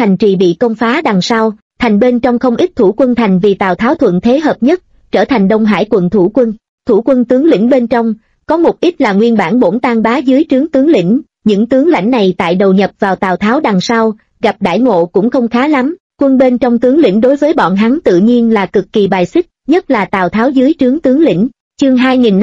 thành trì bị công phá đằng sau, thành bên trong không ít thủ quân thành vì Tào Tháo thuận thế hợp nhất, trở thành Đông Hải quận thủ quân. Thủ quân tướng lĩnh bên trong, có một ít là nguyên bản bổn Tang Bá dưới trướng tướng lĩnh, những tướng lãnh này tại đầu nhập vào Tào Tháo đằng sau, gặp đãi ngộ cũng không khá lắm, quân bên trong tướng lĩnh đối với bọn hắn tự nhiên là cực kỳ bài xích, nhất là Tào Tháo dưới trướng tướng lĩnh. Chương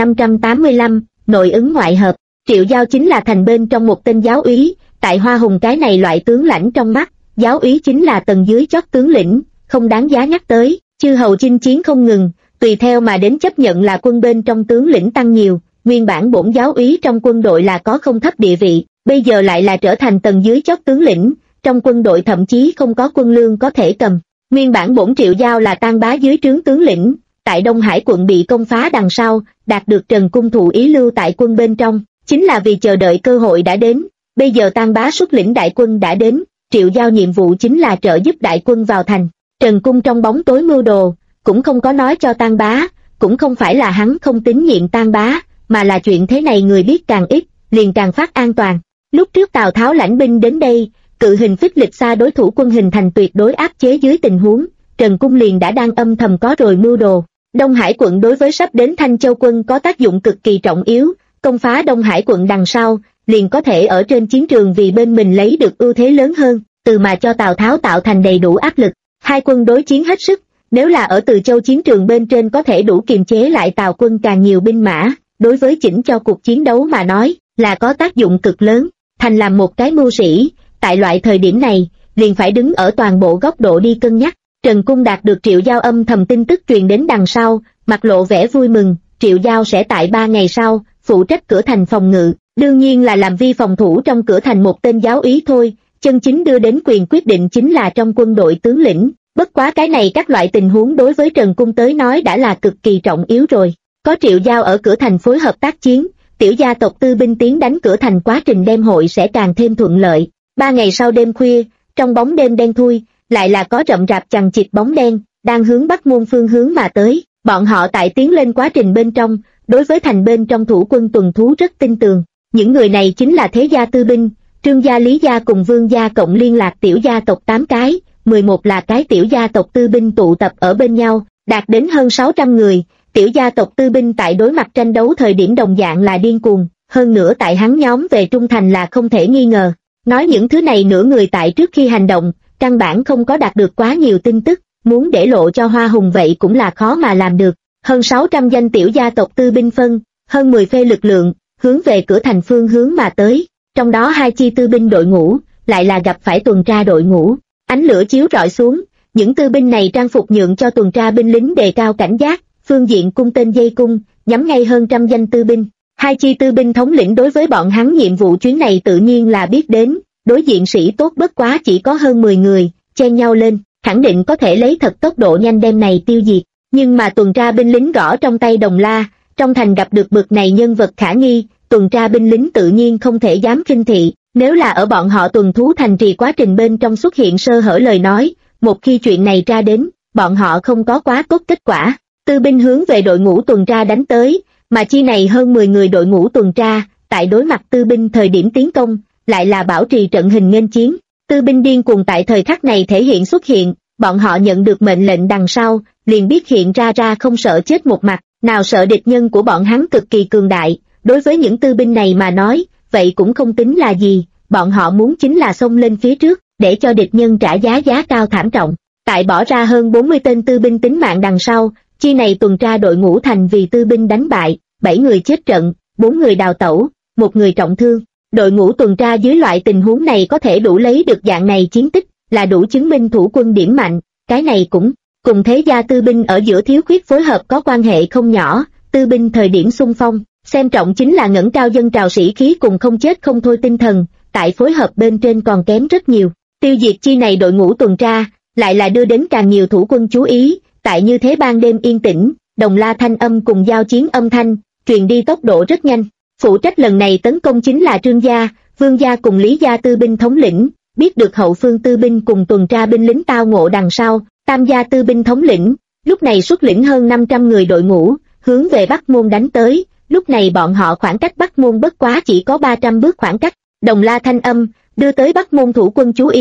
2585, nội ứng ngoại hợp. Triệu Giao chính là thành bên trong một tên giáo úy, tại Hoa Hùng cái này loại tướng lãnh trong mắt, giáo úy chính là tầng dưới chót tướng lĩnh, không đáng giá nhắc tới. Chư hầu chinh chiến không ngừng, tùy theo mà đến chấp nhận là quân bên trong tướng lĩnh tăng nhiều, nguyên bản bổn giáo úy trong quân đội là có không thấp địa vị, bây giờ lại là trở thành tầng dưới chót tướng lĩnh, trong quân đội thậm chí không có quân lương có thể cầm. Nguyên bản bổn Triệu Giao là Tang Bá dưới trướng tướng lĩnh, tại Đông Hải quận bị công phá đằng sau, đạt được Trần Cung thụ ý lưu tại quân bên trong, chính là vì chờ đợi cơ hội đã đến. Bây giờ Tang Bá xuất lĩnh đại quân đã đến, Triệu Giao nhiệm vụ chính là trợ giúp đại quân vào thành. Trần Cung trong bóng tối mưu đồ, cũng không có nói cho Tang Bá, cũng không phải là hắn không tín nhiệm Tang Bá, mà là chuyện thế này người biết càng ít, liền càng phát an toàn. Lúc trước Tào Tháo lãnh binh đến đây, cự hình phích lịch xa đối thủ quân hình thành tuyệt đối áp chế dưới tình huống, Trần Cung liền đã đang âm thầm có rồi mưu đồ. Đông Hải quận đối với sắp đến Thanh Châu quân có tác dụng cực kỳ trọng yếu, công phá Đông Hải quận đằng sau, liền có thể ở trên chiến trường vì bên mình lấy được ưu thế lớn hơn, từ mà cho Tào Tháo tạo thành đầy đủ áp lực. Hai quân đối chiến hết sức, nếu là ở Từ Châu chiến trường bên trên có thể đủ kiềm chế lại Tào quân càng nhiều binh mã, đối với chỉnh cho cuộc chiến đấu mà nói, là có tác dụng cực lớn. Thành làm một cái mưu sĩ, tại loại thời điểm này, liền phải đứng ở toàn bộ góc độ đi cân nhắc. Trần Cung đạt được Triệu Giao âm thầm tin tức truyền đến đằng sau, mặt lộ vẻ vui mừng, Triệu Giao sẽ tại 3 ngày sau, phụ trách cửa thành phòng ngự, đương nhiên là làm vi phòng thủ trong cửa thành một tên giáo úy thôi, chân chính đưa đến quyền quyết định chính là trong quân đội tướng lĩnh. Bất quá cái này các loại tình huống đối với Trần Cung tới nói đã là cực kỳ trọng yếu rồi. Có Triệu Giao ở cửa thành phối hợp tác chiến, tiểu gia tộc Tư binh tiến đánh cửa thành quá trình đem hội sẽ càng thêm thuận lợi. 3 ngày sau đêm khuya, trong bóng đêm đen thui, lại là có rậm rạp chằng chịt bóng đen, đang hướng Bắc Môn phương hướng mà tới. Bọn họ tại tiến lên quá trình bên trong, đối với thành bên trong thủ quân tuần thú rất tin tường. Những người này chính là thế gia Tư binh, Trương gia, Lý gia cùng Vương gia cộng liên lạc tiểu gia tộc 8 cái, 11 là cái tiểu gia tộc Tư binh tụ tập ở bên nhau, đạt đến hơn 600 người. Tiểu gia tộc Tư binh tại đối mặt tranh đấu thời điểm đồng dạng là điên cuồng, hơn nữa tại hắn nhóm về trung thành là không thể nghi ngờ. Nói những thứ này nửa người tại trước khi hành động, căn bản không có đạt được quá nhiều tin tức, muốn để lộ cho Hoa Hùng vậy cũng là khó mà làm được. Hơn 600 danh tiểu gia tộc Tư binh phân, hơn 10 phê lực lượng, hướng về cửa thành phương hướng mà tới, trong đó 2 chi Tư binh đội ngũ, lại là gặp phải tuần tra đội ngũ. Ánh lửa chiếu rọi xuống, những Tư binh này trang phục nhượng cho tuần tra binh lính đề cao cảnh giác, phương diện cung tên dây cung, nhắm ngay hơn trăm danh Tư binh. 2 chi Tư binh thống lĩnh đối với bọn hắn nhiệm vụ chuyến này tự nhiên là biết đến, đối diện sĩ tốt bất quá chỉ có hơn 10 người, chen nhau lên, khẳng định có thể lấy thật tốc độ nhanh đem này tiêu diệt. Nhưng mà tuần tra binh lính gõ trong tay đồng la, trong thành gặp được bực này nhân vật khả nghi, tuần tra binh lính tự nhiên không thể dám khinh thị, nếu là ở bọn họ tuần thú thành trì quá trình bên trong xuất hiện sơ hở lời nói, một khi chuyện này ra đến, bọn họ không có quá tốt kết quả. Tư binh hướng về đội ngũ tuần tra đánh tới, mà chi này hơn 10 người đội ngũ tuần tra, tại đối mặt Tư binh thời điểm tiến công, lại là bảo trì trận hình nghênh chiến. Tư binh điên cuồng tại thời khắc này thể hiện xuất hiện, bọn họ nhận được mệnh lệnh đằng sau, liền biết hiện ra không sợ chết một mặt, nào sợ địch nhân của bọn hắn cực kỳ cường đại, đối với những Tư binh này mà nói, vậy cũng không tính là gì, bọn họ muốn chính là xông lên phía trước, để cho địch nhân trả giá cao thảm trọng. Tại bỏ ra hơn 40 tên Tư binh tính mạng đằng sau, chi này tuần tra đội ngũ thành vì Tư binh đánh bại, 7 người chết trận, 4 người đào tẩu, 1 người trọng thương. Đội ngũ tuần tra dưới loại tình huống này có thể đủ lấy được dạng này chiến tích, là đủ chứng minh thủ quân điểm mạnh, cái này cũng cùng thế gia Tư binh ở giữa thiếu khuyết phối hợp có quan hệ không nhỏ. Tư binh thời điểm xung phong, xem trọng chính là ngẩng cao dân trào sĩ khí cùng không chết không thôi tinh thần, tại phối hợp bên trên còn kém rất nhiều. Tiêu diệt chi này đội ngũ tuần tra, lại là đưa đến càng nhiều thủ quân chú ý, tại như thế ban đêm yên tĩnh, đồng la thanh âm cùng giao chiến âm thanh, truyền đi tốc độ rất nhanh. Phụ trách lần này tấn công chính là Trương gia, Vương gia cùng Lý gia Tư binh thống lĩnh, biết được hậu phương Tư binh cùng tuần tra binh lính tao ngộ đằng sau, Tam gia Tư binh thống lĩnh, lúc này xuất lĩnh hơn 500 người đội ngũ, hướng về Bắc Môn đánh tới, lúc này bọn họ khoảng cách Bắc Môn bất quá chỉ có 300 bước khoảng cách. Đồng la thanh âm, đưa tới Bắc Môn thủ quân chú ý,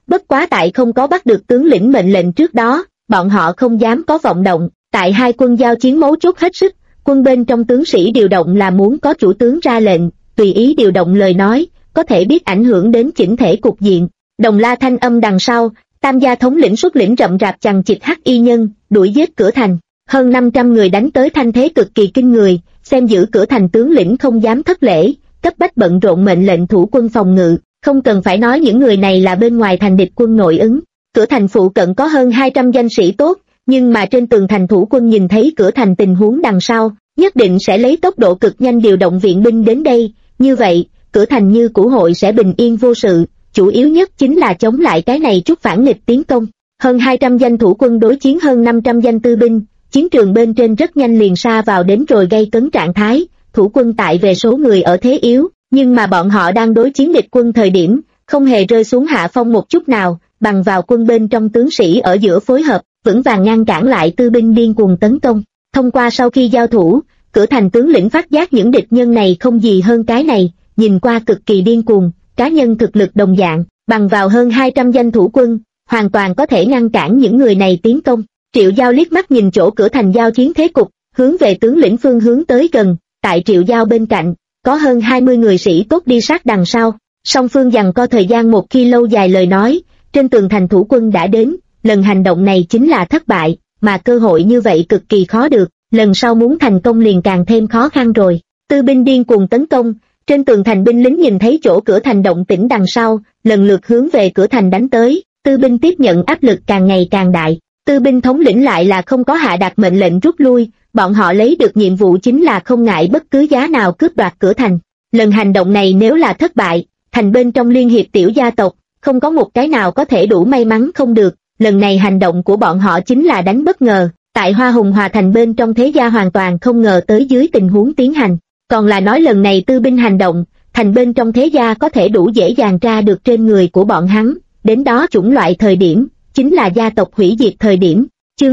Bất quá tại không có bắt được tướng lĩnh mệnh lệnh trước đó, bọn họ không dám có vọng động. Tại hai quân giao chiến mấu chốt hết sức, quân bên trong tướng sĩ điều động là muốn có chủ tướng ra lệnh, tùy ý điều động lời nói, có thể biết ảnh hưởng đến chỉnh thể cục diện. Đồng la thanh âm đằng sau, Tam gia thống lĩnh xuất lĩnh rậm rạp chằng chịt hắc y nhân, đuổi giết cửa thành. Hơn 500 người đánh tới thanh thế cực kỳ kinh người, xem giữ cửa thành tướng lĩnh không dám thất lễ, cấp bách bận rộn mệnh lệnh thủ quân phòng ngự. Không cần phải nói những người này là bên ngoài thành địch quân nội ứng. Cửa thành phụ cận có hơn 200 danh sĩ tốt, nhưng mà trên tường thành thủ quân nhìn thấy cửa thành tình huống đằng sau, nhất định sẽ lấy tốc độ cực nhanh điều động viện binh đến đây. Như vậy, cửa thành như cũ hội sẽ bình yên vô sự, chủ yếu nhất chính là chống lại cái này chút phản nghịch tiến công. Hơn 200 danh thủ quân đối chiến hơn 500 danh tư binh, chiến trường bên trên rất nhanh liền sa vào đến rồi gây cấn trạng thái. Thủ quân tại về số người ở thế yếu, nhưng mà bọn họ đang đối chiến địch quân thời điểm, không hề rơi xuống hạ phong một chút nào, bằng vào quân bên trong tướng sĩ ở giữa phối hợp, vững vàng ngăn cản lại tư binh điên cuồng tấn công. Thông qua sau khi giao thủ, cửa thành tướng lĩnh phát giác những địch nhân này không gì hơn cái này, nhìn qua cực kỳ điên cuồng, cá nhân thực lực đồng dạng, bằng vào hơn 200 danh thủ quân, hoàn toàn có thể ngăn cản những người này tiến công. Triệu Giao liếc mắt nhìn chỗ cửa thành giao chiến thế cục, hướng về tướng lĩnh phương hướng tới gần, tại Triệu Giao bên cạnh, có hơn 20 người sĩ tốt đi sát đằng sau. Song phương giằng co thời gian một khi lâu dài lời nói, trên tường thành thủ quân đã đến, lần hành động này chính là thất bại, mà cơ hội như vậy cực kỳ khó được, lần sau muốn thành công liền càng thêm khó khăn rồi. Tư binh điên cuồng tấn công, trên tường thành binh lính nhìn thấy chỗ cửa thành động tĩnh đằng sau, lần lượt hướng về cửa thành đánh tới, tư binh tiếp nhận áp lực càng ngày càng đại. Tư binh thống lĩnh lại là không có hạ đạt mệnh lệnh rút lui, bọn họ lấy được nhiệm vụ chính là không ngại bất cứ giá nào cướp đoạt cửa thành. Lần hành động này nếu là thất bại, thành bên trong liên hiệp tiểu gia tộc, không có một cái nào có thể đủ may mắn không được. Lần này hành động của bọn họ chính là đánh bất ngờ, tại Hoa Hùng Hòa thành bên trong thế gia hoàn toàn không ngờ tới dưới tình huống tiến hành. Còn là nói lần này tư binh hành động, thành bên trong thế gia có thể đủ dễ dàng tra được trên người của bọn hắn, đến đó chủng loại thời điểm, chính là gia tộc hủy diệt thời điểm. Chương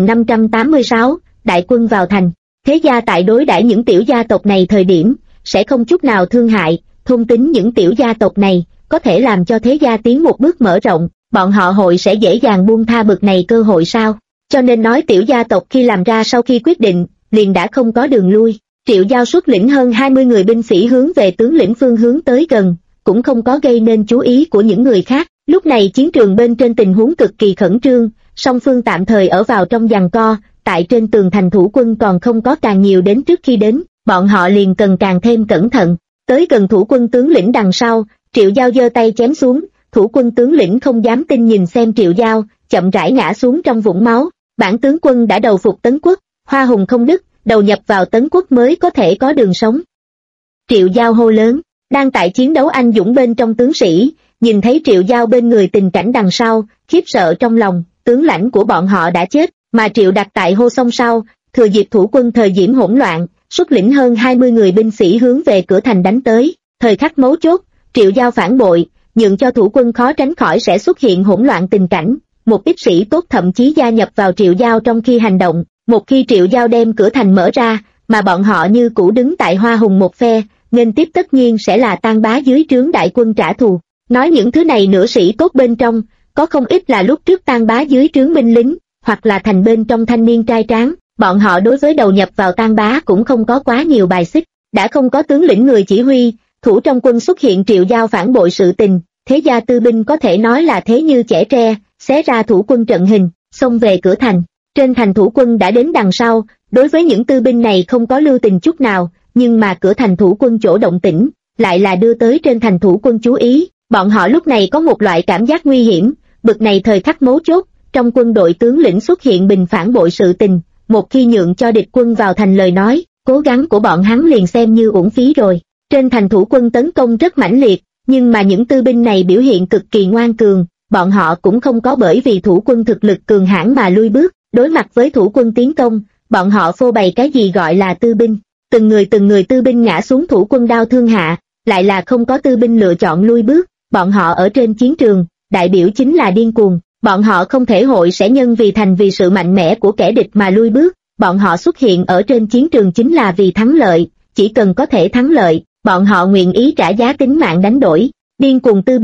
2586, đại quân vào thành. Thế gia tại đối đãi những tiểu gia tộc này thời điểm, sẽ không chút nào thương hại, thôn tính những tiểu gia tộc này, có thể làm cho thế gia tiến một bước mở rộng, bọn họ hội sẽ dễ dàng buông tha bực này cơ hội sao? Cho nên nói tiểu gia tộc khi làm ra sau khi quyết định, liền đã không có đường lui. Triệu Giao xuất lĩnh hơn 20 người binh sĩ hướng về tướng lĩnh phương hướng tới gần, cũng không có gây nên chú ý của những người khác. Lúc này chiến trường bên trên tình huống cực kỳ khẩn trương, song phương tạm thời ở vào trong giằng co, tại trên tường thành thủ quân còn không có càng nhiều đến trước khi đến, bọn họ liền cần càng thêm cẩn thận. Tới gần thủ quân tướng lĩnh đằng sau, Triệu Giao giơ tay chém xuống, thủ quân tướng lĩnh không dám tin nhìn xem Triệu Giao, chậm rãi ngã xuống trong vũng máu. Bản tướng quân đã đầu phục Tấn Quốc, Hoa Hùng không đứt, đầu nhập vào Tấn Quốc mới có thể có đường sống. Triệu Giao hô lớn, đang tại chiến đấu anh dũng bên trong tướng sĩ, nhìn thấy Triệu Giao bên người tình cảnh đằng sau, khiếp sợ trong lòng, tướng lãnh của bọn họ đã chết, mà Triệu Đặc tại hô xong sau, thừa dịp thủ quân thời điểm hỗn loạn, xuất lĩnh hơn 20 người binh sĩ hướng về cửa thành đánh tới. Thời khắc mấu chốt, Triệu Giao phản bội, nhượng cho thủ quân khó tránh khỏi sẽ xuất hiện hỗn loạn tình cảnh. Một ít sĩ tốt thậm chí gia nhập vào Triệu Giao trong khi hành động. Một khi Triệu Giao đem cửa thành mở ra, mà bọn họ như cũ đứng tại Hoa Hùng một phe, nên tiếp tất nhiên sẽ là Tang Bá dưới trướng đại quân trả thù. Nói những thứ này nửa sĩ tốt bên trong, có không ít là lúc trước Tang Bá dưới trướng binh lính, hoặc là thành bên trong thanh niên trai tráng, bọn họ đối với đầu nhập vào Tang Bá cũng không có quá nhiều bài xích. Đã không có tướng lĩnh người chỉ huy, thủ trong quân xuất hiện Triệu Giao phản bội sự tình, thế gia tư binh có thể nói là thế như chẻ tre, xé ra thủ quân trận hình, xông về cửa thành. Trên thành thủ quân đã đến đằng sau, đối với những tư binh này không có lưu tình chút nào, nhưng mà cửa thành thủ quân chỗ động tĩnh, lại là đưa tới trên thành thủ quân chú ý. Bọn họ lúc này có một loại cảm giác nguy hiểm, bực này thời khắc mấu chốt, trong quân đội tướng lĩnh xuất hiện bình phản bội sự tình, một khi nhượng cho địch quân vào thành lời nói, cố gắng của bọn hắn liền xem như uổng phí rồi. Trên thành thủ quân tấn công rất mãnh liệt, nhưng mà những tư binh này biểu hiện cực kỳ ngoan cường, bọn họ cũng không có bởi vì thủ quân thực lực cường hãn mà lui bước. Đối mặt với thủ quân tiến công, bọn họ phô bày cái gì gọi là tư binh. Từng người tư binh ngã xuống thủ quân đao thương hạ, lại là không có tư binh lựa chọn lui bước. Bọn họ ở trên chiến trường, đại biểu chính là điên cuồng. Bọn họ không thể hội sẽ nhân vì thành vì sự mạnh mẽ của kẻ địch mà lui bước. Bọn họ xuất hiện ở trên chiến trường chính là vì thắng lợi, chỉ cần có thể thắng lợi, bọn họ nguyện ý trả giá tính mạng đánh đổi. Điên cuồng tư binh,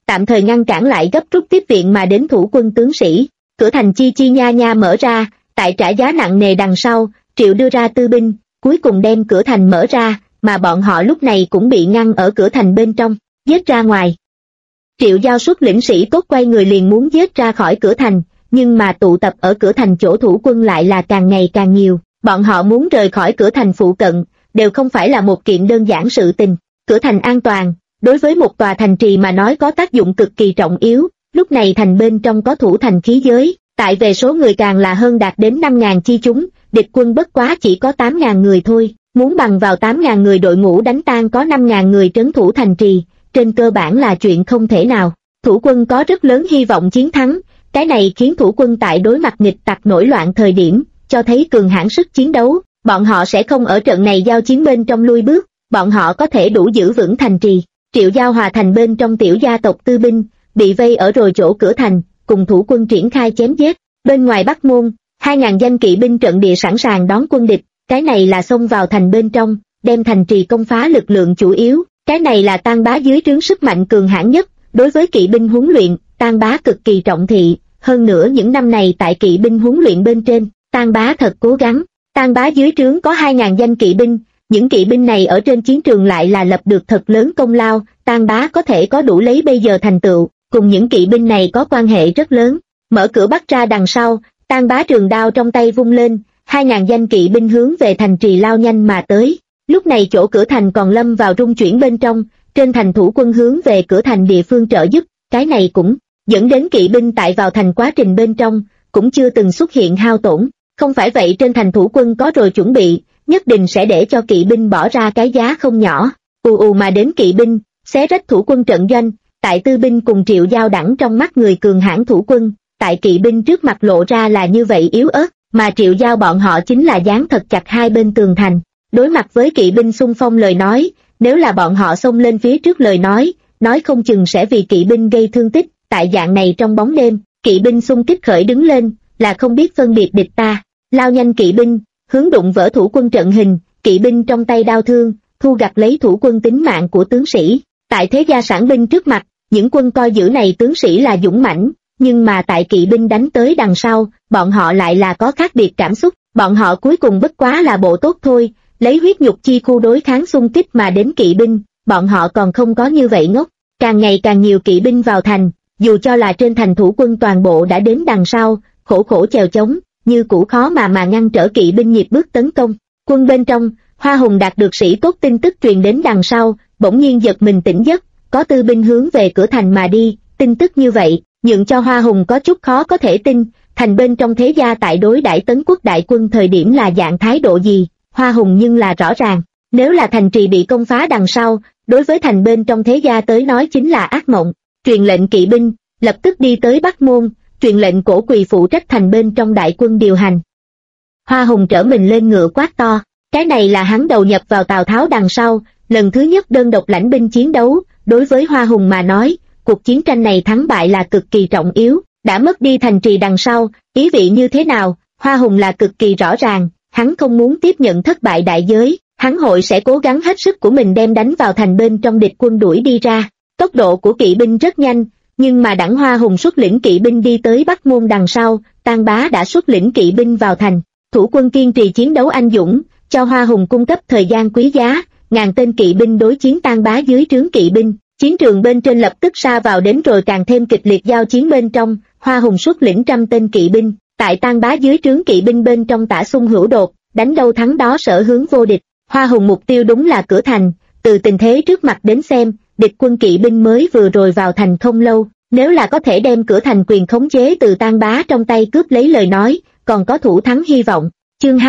tạm thời ngăn cản lại gấp rút tiếp viện mà đến thủ quân tướng sĩ. Cửa thành chi chi nha nha mở ra, tại trả giá nặng nề đằng sau, Triệu đưa ra tư binh, cuối cùng đem cửa thành mở ra, mà bọn họ lúc này cũng bị ngăn ở cửa thành bên trong, giết ra ngoài. Triệu Giao xuất lĩnh sĩ tốt quay người liền muốn giết ra khỏi cửa thành, nhưng mà tụ tập ở cửa thành chỗ thủ quân lại là càng ngày càng nhiều, bọn họ muốn rời khỏi cửa thành phụ cận, đều không phải là một kiện đơn giản sự tình. Cửa thành an toàn, đối với một tòa thành trì mà nói có tác dụng cực kỳ trọng yếu, lúc này thành bên trong có thủ thành khí giới, tại về số người càng là hơn đạt đến 5.000 chi chúng, địch quân bất quá chỉ có 8.000 người thôi, muốn bằng vào 8.000 người đội ngũ đánh tan có 5.000 người trấn thủ thành trì, trên cơ bản là chuyện không thể nào. Thủ quân có rất lớn hy vọng chiến thắng, cái này khiến thủ quân tại đối mặt nghịch tặc nổi loạn thời điểm, cho thấy cường hãn sức chiến đấu, bọn họ sẽ không ở trận này giao chiến bên trong lui bước, bọn họ có thể đủ giữ vững thành trì. Triệu Giao hòa thành bên trong tiểu gia tộc tư binh, bị vây ở rồi chỗ cửa thành, cùng thủ quân triển khai chém giết. Bên ngoài Bắc Môn, 2.000 danh kỵ binh trận địa sẵn sàng đón quân địch, cái này là xông vào thành bên trong, đem thành trì công phá lực lượng chủ yếu, cái này là Tang Bá dưới trướng sức mạnh cường hãn nhất. Đối với kỵ binh huấn luyện, Tang Bá cực kỳ trọng thị, hơn nữa những năm này tại kỵ binh huấn luyện bên trên, Tang Bá thật cố gắng. Tang Bá dưới trướng có 2.000 danh kỵ binh, những kỵ binh này ở trên chiến trường lại là lập được thật lớn công lao, Tang Bá có thể có đủ lấy bây giờ thành tựu, cùng những kỵ binh này có quan hệ rất lớn. Mở cửa Bắc ra đằng sau, Tang Bá trường đao trong tay vung lên, 2.000 danh kỵ binh hướng về thành trì lao nhanh mà tới. Lúc này chỗ cửa thành còn lâm vào rung chuyển bên trong, trên thành thủ quân hướng về cửa thành địa phương trợ giúp, cái này cũng dẫn đến kỵ binh tại vào thành quá trình bên trong, cũng chưa từng xuất hiện hao tổn. Không phải vậy trên thành thủ quân có rồi chuẩn bị, nhất định sẽ để cho kỵ binh bỏ ra cái giá không nhỏ. Ù ù mà đến kỵ binh, xé rách thủ quân trận doanh, tại tư binh cùng Triệu Giao đẳng trong mắt người cường hãn thủ quân, tại kỵ binh trước mặt lộ ra là như vậy yếu ớt, mà Triệu Giao bọn họ chính là dán thật chặt hai bên tường thành. Đối mặt với kỵ binh xung phong lời nói, nếu là bọn họ xông lên phía trước lời nói không chừng sẽ vì kỵ binh gây thương tích. Tại dạng này trong bóng đêm, kỵ binh xung kích khởi đứng lên, là không biết phân biệt địch ta, lao nhanh kỵ binh, hướng đụng vỡ thủ quân trận hình, kỵ binh trong tay đao thương, thu gặt lấy thủ quân tính mạng của tướng sĩ. Tại thế gia sản binh trước mặt, những quân coi giữ này tướng sĩ là dũng mãnh, nhưng mà tại kỵ binh đánh tới đằng sau, bọn họ lại là có khác biệt cảm xúc, bọn họ cuối cùng bất quá là bộ tốt thôi, lấy huyết nhục chi khu đối kháng xung kích mà đến kỵ binh, bọn họ còn không có như vậy ngốc. Càng ngày càng nhiều kỵ binh vào thành, dù cho là trên thành thủ quân toàn bộ đã đến đằng sau, khổ khổ chèo chống, như cũ khó mà ngăn trở kỵ binh nhịp bước tấn công. Quân bên trong, Hoa Hùng đạt được sĩ tốt tin tức truyền đến đằng sau, bỗng nhiên giật mình tỉnh giấc, có tư binh hướng về cửa thành mà đi. Tin tức như vậy, nhượng cho Hoa Hùng có chút khó có thể tin, thành bên trong thế gia tại đối đãi Tấn Quốc đại quân thời điểm là dạng thái độ gì, Hoa Hùng nhưng là rõ ràng. Nếu là thành trì bị công phá đằng sau, đối với thành bên trong thế gia tới nói chính là ác mộng. Truyền lệnh kỵ binh, lập tức đi tới Bắc Môn, truyền lệnh Cổ Quỳ phụ trách thành bên trong đại quân điều hành. Hoa Hùng trở mình lên ngựa quát to, cái này là hắn đầu nhập vào Tào Tháo đằng sau, lần thứ nhất đơn độc lãnh binh chiến đấu, đối với Hoa Hùng mà nói, cuộc chiến tranh này thắng bại là cực kỳ trọng yếu, đã mất đi thành trì đằng sau, ý vị như thế nào, Hoa Hùng là cực kỳ rõ ràng, hắn không muốn tiếp nhận thất bại đại giới, hắn hội sẽ cố gắng hết sức của mình đem đánh vào thành bên trong địch quân đuổi đi ra. Tốc độ của kỵ binh rất nhanh, nhưng mà đặng Hoa Hùng xuất lĩnh kỵ binh đi tới Bắc Môn đằng sau, Tang Bá đã xuất lĩnh kỵ binh vào thành. Thủ quân kiên trì chiến đấu anh dũng, cho Hoa Hùng cung cấp thời gian quý giá, ngàn tên kỵ binh đối chiến Tang Bá dưới trướng kỵ binh. Chiến trường bên trên lập tức sa vào đến rồi càng thêm kịch liệt giao chiến bên trong, Hoa Hùng xuất lĩnh 100 tên kỵ binh, tại Tang Bá dưới trướng kỵ binh bên trong tả xung hữu đột, đánh đâu thắng đó sở hướng vô địch. Hoa Hùng mục tiêu đúng là cửa thành, từ tình thế trước mặt đến xem, địch quân kỵ binh mới vừa rồi vào thành không lâu, nếu là có thể đem cửa thành quyền khống chế từ Tang Bá trong tay cướp lấy lời nói, còn có thủ thắng hy vọng. Chương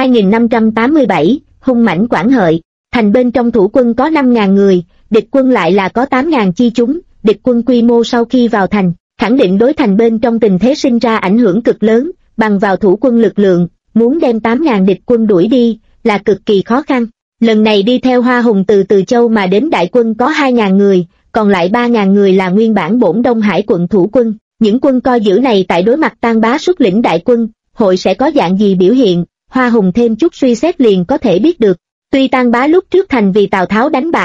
2587, hung mãnh Quảng Hợi. Thành bên trong thủ quân có 5.000 người, địch quân lại là có 8.000 chi chúng, địch quân quy mô sau khi vào thành, khẳng định đối thành bên trong tình thế sinh ra ảnh hưởng cực lớn, bằng vào thủ quân lực lượng, muốn đem 8.000 địch quân đuổi đi, là cực kỳ khó khăn. Lần này đi theo Hoa Hùng từ Từ Châu mà đến đại quân có 2.000 người, còn lại 3.000 người là nguyên bản bổn Đông Hải quận thủ quân. Những quân coi giữ này tại đối mặt Tang Bá xuất lĩnh đại quân, hội sẽ có dạng gì biểu hiện, Hoa Hùng thêm chút suy xét liền có thể biết được. Tuy Tang Bá lúc trước thành vì Tào Tháo đánh bại,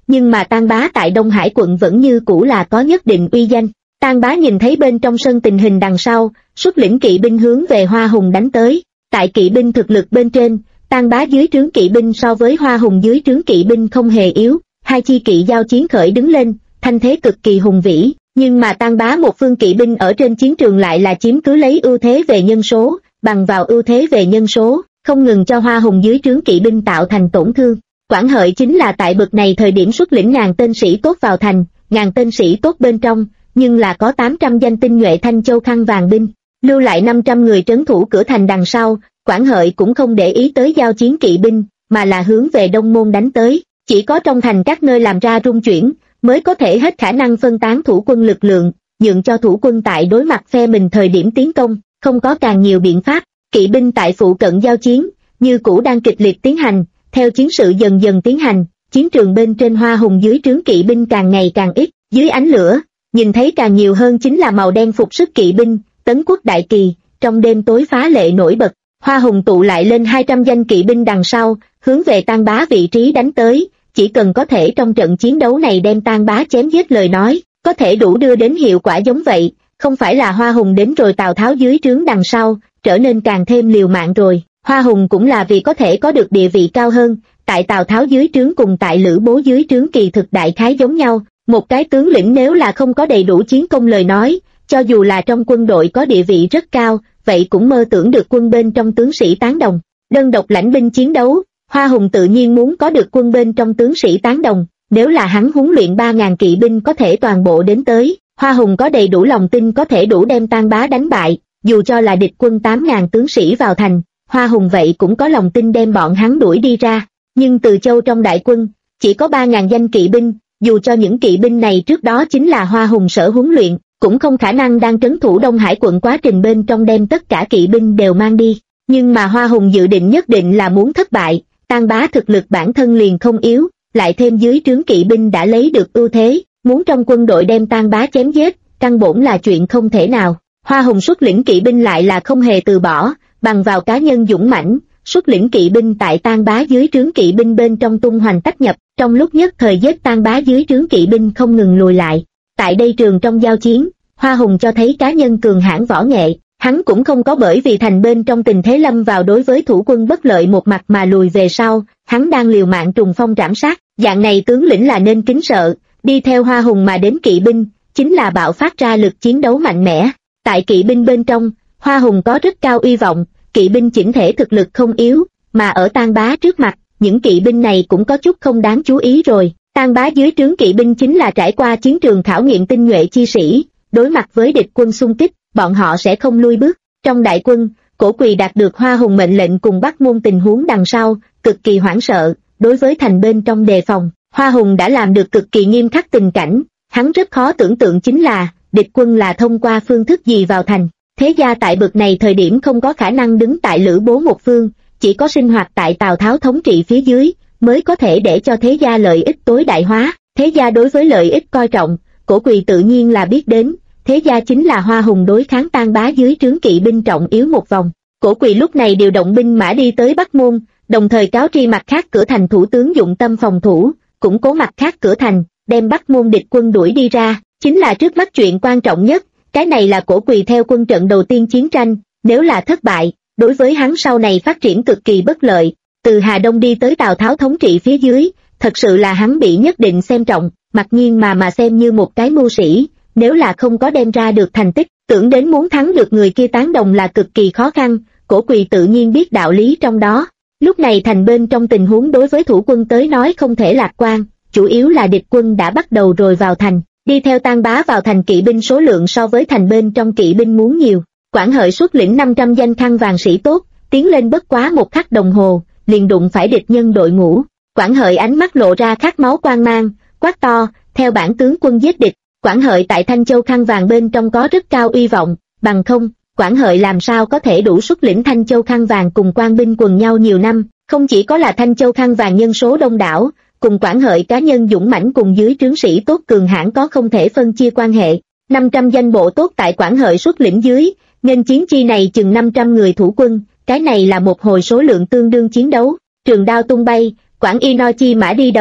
nhưng mà Tang Bá tại Đông Hải quận vẫn như cũ là có nhất định uy danh. Tang Bá nhìn thấy bên trong sân tình hình đằng sau, xuất lĩnh kỵ binh hướng về Hoa Hùng đánh tới. Tại kỵ binh thực lực bên trên, Tang Bá dưới trướng kỵ binh so với Hoa Hùng dưới trướng kỵ binh không hề yếu, hai chi kỵ giao chiến khởi đứng lên, thanh thế cực kỳ hùng vĩ, nhưng mà Tang Bá một phương kỵ binh ở trên chiến trường lại là chiếm cứ lấy ưu thế về nhân số, bằng vào ưu thế về nhân số, không ngừng cho Hoa Hùng dưới trướng kỵ binh tạo thành tổn thương. Quản Hợi chính là tại bực này thời điểm xuất lĩnh ngàn tên sĩ tốt vào thành, ngàn tên sĩ tốt bên trong, nhưng là có 800 danh tinh nhuệ Thanh Châu khăn vàng binh, lưu lại 500 người trấn thủ cửa thành đằng sau. Quản Hợi cũng không để ý tới giao chiến kỵ binh, mà là hướng về Đông Môn đánh tới, chỉ có trong thành các nơi làm ra rung chuyển, mới có thể hết khả năng phân tán thủ quân lực lượng, nhượng cho thủ quân tại đối mặt phe mình thời điểm tiến công, không có càng nhiều biện pháp. Kỵ binh tại phụ cận giao chiến, như cũ đang kịch liệt tiến hành, theo chiến sự dần dần tiến hành, chiến trường bên trên Hoa Hùng dưới trướng kỵ binh càng ngày càng ít, dưới ánh lửa, nhìn thấy càng nhiều hơn chính là màu đen phục sức kỵ binh, Tấn Quốc đại kỳ, trong đêm tối phá lệ nổi bật. Hoa Hùng tụ lại lên 200 danh kỵ binh đằng sau, hướng về Tang Bá vị trí đánh tới, chỉ cần có thể trong trận chiến đấu này đem Tang Bá chém giết lời nói, có thể đủ đưa đến hiệu quả giống vậy, không phải là Hoa Hùng đến rồi Tào Tháo dưới trướng đằng sau, trở nên càng thêm liều mạng rồi. Hoa Hùng cũng là vì có thể có được địa vị cao hơn, tại Tào Tháo dưới trướng cùng tại Lữ Bố dưới trướng kỳ thực đại khái giống nhau, một cái tướng lĩnh nếu là không có đầy đủ chiến công lời nói, cho dù là trong quân đội có địa vị rất cao, vậy cũng mơ tưởng được quân bên trong tướng sĩ tán đồng. Đơn độc lãnh binh chiến đấu, Hoa Hùng tự nhiên muốn có được quân bên trong tướng sĩ tán đồng, nếu là hắn huấn luyện 3.000 kỵ binh có thể toàn bộ đến tới, Hoa Hùng có đầy đủ lòng tin có thể đủ đem Tang Bá đánh bại, dù cho là địch quân 8.000 tướng sĩ vào thành, Hoa Hùng vậy cũng có lòng tin đem bọn hắn đuổi đi ra. Nhưng Từ Châu trong đại quân, chỉ có 3.000 danh kỵ binh, dù cho những kỵ binh này trước đó chính là Hoa Hùng sở huấn luyện, cũng không khả năng đang trấn thủ Đông Hải quận quá trình bên trong đem tất cả kỵ binh đều mang đi. Nhưng mà Hoa Hùng dự định nhất định là muốn thất bại, Tang Bá thực lực bản thân liền không yếu, lại thêm dưới trướng kỵ binh đã lấy được ưu thế, muốn trong quân đội đem Tang Bá chém giết, căn bổn là chuyện không thể nào. Hoa Hùng xuất lĩnh kỵ binh lại là không hề từ bỏ, bằng vào cá nhân dũng mãnh, xuất lĩnh kỵ binh tại Tang Bá dưới trướng kỵ binh bên trong tung hoành tách nhập, trong lúc nhất thời giết Tang Bá dưới trướng kỵ binh không ngừng lùi lại. Tại đây trường trong giao chiến, Hoa Hùng cho thấy cá nhân cường hãn võ nghệ, hắn cũng không có bởi vì thành bên trong tình thế lâm vào đối với thủ quân bất lợi một mặt mà lùi về sau, hắn đang liều mạng trùng phong trảm sát, dạng này tướng lĩnh là nên kính sợ, đi theo Hoa Hùng mà đến kỵ binh, chính là bạo phát ra lực chiến đấu mạnh mẽ. Tại kỵ binh bên trong, Hoa Hùng có rất cao uy vọng, kỵ binh chỉnh thể thực lực không yếu, mà ở Tang Bá trước mặt, những kỵ binh này cũng có chút không đáng chú ý rồi. Tang Bá dưới trướng kỵ binh chính là trải qua chiến trường khảo nghiệm tinh nhuệ chi sĩ, đối mặt với địch quân xung kích, bọn họ sẽ không lui bước. Trong đại quân, Cổ Quỳ đạt được Hoa Hùng mệnh lệnh cùng Bắc Môn tình huống đằng sau, cực kỳ hoảng sợ, đối với thành bên trong đề phòng, Hoa Hùng đã làm được cực kỳ nghiêm khắc tình cảnh, hắn rất khó tưởng tượng chính là, địch quân là thông qua phương thức gì vào thành. Thế gia tại bực này thời điểm không có khả năng đứng tại Lữ Bố một phương, chỉ có sinh hoạt tại Tào Tháo thống trị phía dưới, mới có thể để cho thế gia lợi ích tối đại hóa. Thế gia đối với lợi ích coi trọng, Cổ Quỳ tự nhiên là biết đến, thế gia chính là Hoa Hùng đối kháng Tang Bá dưới trướng kỵ binh trọng yếu một vòng. Cổ Quỳ lúc này điều động binh mã đi tới Bắc Môn, đồng thời cáo tri mặt khác cửa thành thủ tướng dụng tâm phòng thủ, củng cố mặt khác cửa thành, đem Bắc Môn địch quân đuổi đi ra, chính là trước mắt chuyện quan trọng nhất. Cái này là Cổ Quỳ theo quân trận đầu tiên chiến tranh, nếu là thất bại, đối với hắn sau này phát triển cực kỳ bất lợi. Từ Hà Đông đi tới Tào Tháo thống trị phía dưới, thật sự là hắn bị nhất định xem trọng, mặc nhiên mà xem như một cái mưu sĩ, nếu là không có đem ra được thành tích, tưởng đến muốn thắng được người kia tán đồng là cực kỳ khó khăn. Cổ Quỳ tự nhiên biết đạo lý trong đó. Lúc này thành bên trong tình huống đối với thủ quân tới nói không thể lạc quan, chủ yếu là địch quân đã bắt đầu rồi vào thành. Đi theo Tang Bá vào thành kỵ binh số lượng so với thành bên trong kỵ binh muốn nhiều. Quản Hợi xuất lĩnh 500 danh khăn vàng sĩ tốt, tiến lên bất quá một khắc đồng hồ, liền đụng phải địch nhân đội ngũ. Quản Hợi ánh mắt lộ ra khát máu quang mang, quát to, theo bản tướng quân giết địch. Quản Hợi tại Thanh Châu khăn vàng bên trong có rất cao uy vọng, bằng không, Quản Hợi làm sao có thể đủ xuất lĩnh Thanh Châu khăn vàng cùng quan binh quần nhau nhiều năm. Không chỉ có là Thanh Châu khăn vàng nhân số đông đảo, cùng Quản Hợi cá nhân dũng mãnh cùng dưới trướng sĩ tốt cường hãn có không thể phân chia quan hệ. 500 danh bộ tốt tại Quản Hợi xuất lĩnh dưới, nên chiến chi này chừng 500 người thủ quân, cái này là một hồi số lượng tương đương chiến đấu. Trường đao tung bay, Quản Y No chi mã đi đầu,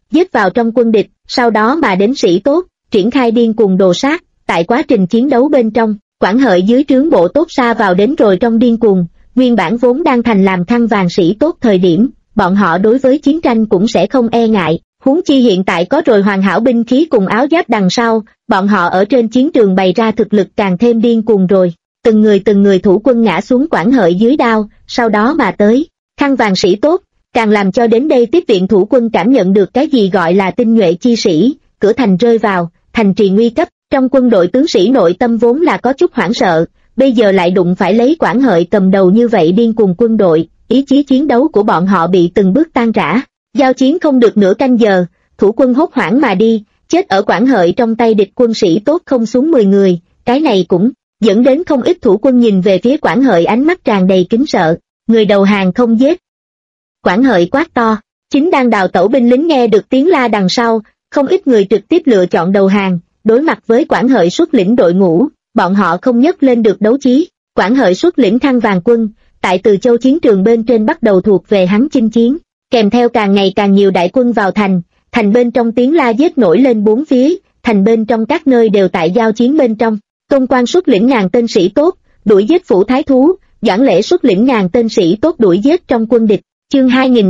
giết vào trong quân địch, sau đó mà đến sĩ tốt, triển khai điên cuồng đồ sát. Tại quá trình chiến đấu bên trong, Quản Hợi dưới trướng bộ tốt xa vào đến rồi trong điên cuồng, nguyên bản vốn đang thành làm khăn vàng sĩ tốt thời điểm, bọn họ đối với chiến tranh cũng sẽ không e ngại, huống chi hiện tại có rồi hoàn hảo binh khí cùng áo giáp đằng sau, bọn họ ở trên chiến trường bày ra thực lực càng thêm điên cuồng rồi. Từng người thủ quân ngã xuống Quản Hợi dưới đao, sau đó mà tới khăn vàng sĩ tốt, càng làm cho đến đây tiếp viện thủ quân cảm nhận được cái gì gọi là tinh nhuệ chi sĩ. Cửa thành rơi vào, thành trì nguy cấp, trong quân đội tướng sĩ nội tâm vốn là có chút hoảng sợ, bây giờ lại đụng phải lấy Quản Hợi cầm đầu như vậy điên cuồng quân đội, ý chí chiến đấu của bọn họ bị từng bước tan rã. Giao chiến không được nửa canh giờ, thủ quân hốt hoảng mà đi, chết ở Quản Hợi trong tay địch quân sĩ tốt không xuống 10 người, cái này cũng dẫn đến không ít thủ quân nhìn về phía Quản Hợi ánh mắt tràn đầy kính sợ, người đầu hàng không giết. Quản Hợi quát to, chính đang đào tẩu binh lính nghe được tiếng la đằng sau, không ít người trực tiếp lựa chọn đầu hàng, đối mặt với Quản Hợi xuất lĩnh đội ngũ, bọn họ không nhấc lên được đấu chí. Quản Hợi xuất lĩnh khăn vàng quân, tại Từ Châu chiến trường bên trên bắt đầu thuộc về hắn chinh chiến, kèm theo càng ngày càng nhiều đại quân vào thành, thành bên trong tiếng la giết nổi lên bốn phía, thành bên trong các nơi đều tại giao chiến bên trong. Tôn Quang xuất lĩnh ngàn tên sĩ tốt, đuổi giết phủ thái thú, Doãn Lễ xuất lĩnh ngàn tên sĩ tốt đuổi giết trong quân địch. Chương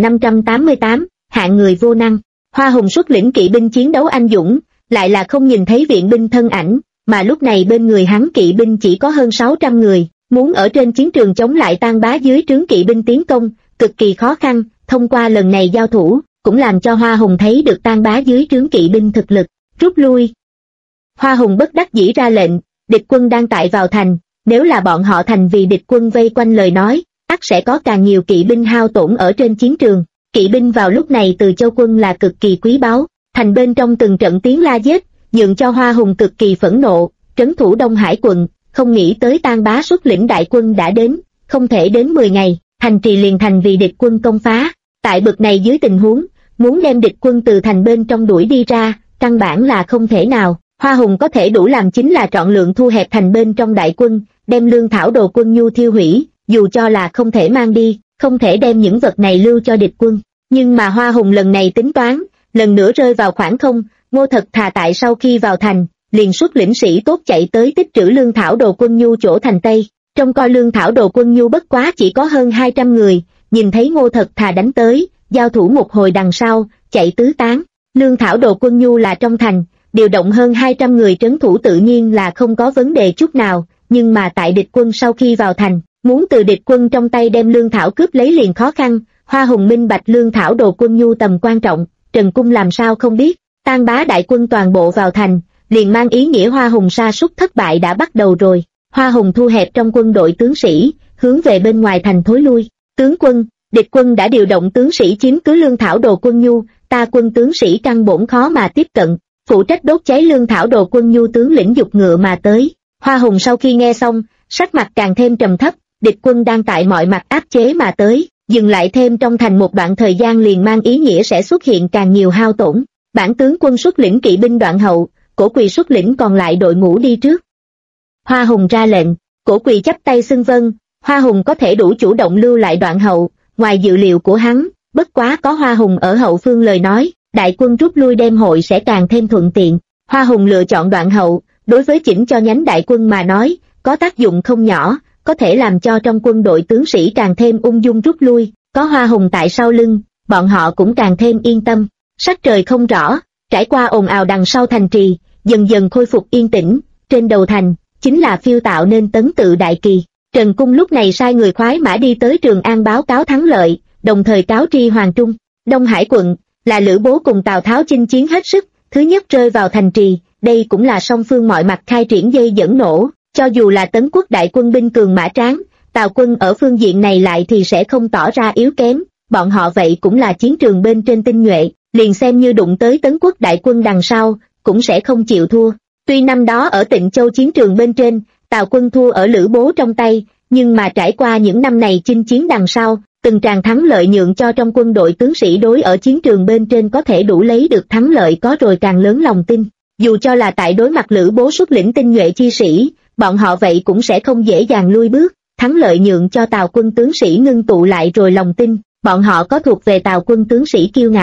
2588, hạng người vô năng. Hoa Hùng xuất lĩnh kỵ binh chiến đấu anh dũng, lại là không nhìn thấy viện binh thân ảnh, mà lúc này bên người hắn kỵ binh chỉ có hơn 600 người, muốn ở trên chiến trường chống lại Tan Bá dưới trướng kỵ binh tiến công, cực kỳ khó khăn. Thông qua lần này giao thủ, cũng làm cho Hoa Hùng thấy được Tan Bá dưới trướng kỵ binh thực lực. Rút lui. Hoa Hùng bất đắc dĩ ra lệnh, địch quân đang tại vào thành, nếu là bọn họ thành vì địch quân vây quanh lời nói, ắt sẽ có càng nhiều kỵ binh hao tổn ở trên chiến trường. Kỵ binh vào lúc này Từ Châu quân là cực kỳ quý báu, thành bên trong từng trận tiếng la giết, nhượng cho Hoa Hùng cực kỳ phẫn nộ. Trấn thủ Đông Hải quận, không nghĩ tới Tan Bá xuất lĩnh đại quân đã đến, không thể đến 10 ngày, thành trì liền thành vì địch quân công phá. Tại bực này dưới tình huống, muốn đem địch quân từ thành bên trong đuổi đi ra, căn bản là không thể nào. Hoa Hùng có thể đủ làm chính là chọn lượng thu hẹp thành bên trong đại quân, đem lương thảo đồ quân nhu thiêu hủy, dù cho là không thể mang đi, không thể đem những vật này lưu cho địch quân. Nhưng mà Hoa Hùng lần này tính toán, lần nữa rơi vào khoảng không. Ngô Thật Thà tại sau khi vào thành, liền xuất lĩnh sĩ tốt chạy tới tích trữ lương thảo đồ quân nhu chỗ thành Tây. Trong coi lương thảo đồ quân nhu bất quá chỉ có hơn 200 người, nhìn thấy Ngô Thật Thà đánh tới, giao thủ một hồi đằng sau, chạy tứ tán. Lương thảo đồ quân nhu là trong thành, điều động hơn 200 người trấn thủ tự nhiên là không có vấn đề chút nào, nhưng mà tại địch quân sau khi vào thành, muốn từ địch quân trong tay đem lương thảo cướp lấy liền khó khăn. Hoa Hùng minh bạch lương thảo đồ quân nhu tầm quan trọng, Trần Cung làm sao không biết. Tan Bá đại quân toàn bộ vào thành, liền mang ý nghĩa Hoa Hùng sa sút thất bại đã bắt đầu rồi. Hoa Hùng thu hẹp trong quân đội tướng sĩ, hướng về bên ngoài thành thối lui. Tướng quân, địch quân đã điều động tướng sĩ chiếm cứ lương thảo đồ quân nhu, ta quân tướng sĩ căn bổn khó mà tiếp cận. Phụ trách đốt cháy lương thảo đồ quân nhu tướng lĩnh dục ngựa mà tới. Hoa Hùng sau khi nghe xong, sắc mặt càng thêm trầm thấp, địch quân đang tại mọi mặt áp chế mà tới, dừng lại thêm trong thành một đoạn thời gian liền mang ý nghĩa sẽ xuất hiện càng nhiều hao tổn. Bản tướng quân xuất lĩnh kỵ binh Đoạn Hậu, Cổ Quỳ xuất lĩnh còn lại đội ngũ đi trước. Hoa Hùng ra lệnh, Cổ Quỳ chắp tay xưng vâng. Hoa Hùng có thể đủ chủ động lưu lại Đoạn Hậu, ngoài dự liệu của hắn, bất quá có Hoa Hùng ở hậu phương lời nói, đại quân rút lui đêm hội sẽ càng thêm thuận tiện. Hoa Hùng lựa chọn Đoạn Hậu, đối với chỉnh cho nhánh đại quân mà nói, có tác dụng không nhỏ, có thể làm cho trong quân đội tướng sĩ càng thêm ung dung rút lui, có Hoa Hùng tại sau lưng, bọn họ cũng càng thêm yên tâm. Sắc trời không rõ, trải qua ồn ào đằng sau thành trì, dần dần khôi phục yên tĩnh, trên đầu thành, chính là phiêu tạo nên tấn tự đại kỳ. Trần Cung lúc này sai người khoái mã đi tới Trường An báo cáo thắng lợi, đồng thời cáo tri Hoàng Trung. Đông Hải quận, là Lữ Bố cùng Tào Tháo chinh chiến hết sức, thứ nhất rơi vào thành trì, đây cũng là song phương mọi mặt khai triển dây dẫn nổ, cho dù là Tấn quốc đại quân binh cường mã tráng, Tào quân ở phương diện này lại thì sẽ không tỏ ra yếu kém, bọn họ vậy cũng là chiến trường bên trên tinh nhuệ, liền xem như đụng tới Tấn quốc đại quân đằng sau, cũng sẽ không chịu thua. Tuy năm đó ở Tịnh Châu chiến trường bên trên, Tào quân thua ở Lữ Bố trong tay, nhưng mà trải qua những năm này chinh chiến đằng sau, từng tràng thắng lợi nhượng cho trong quân đội tướng sĩ đối ở chiến trường bên trên có thể đủ lấy được thắng lợi có rồi càng lớn lòng tin. Dù cho là tại đối mặt Lữ Bố xuất lĩnh tinh nhuệ chi sĩ, bọn họ vậy cũng sẽ không dễ dàng lui bước, thắng lợi nhượng cho Tào quân tướng sĩ ngưng tụ lại rồi lòng tin, bọn họ có thuộc về Tào quân tướng sĩ kiêu ngạo.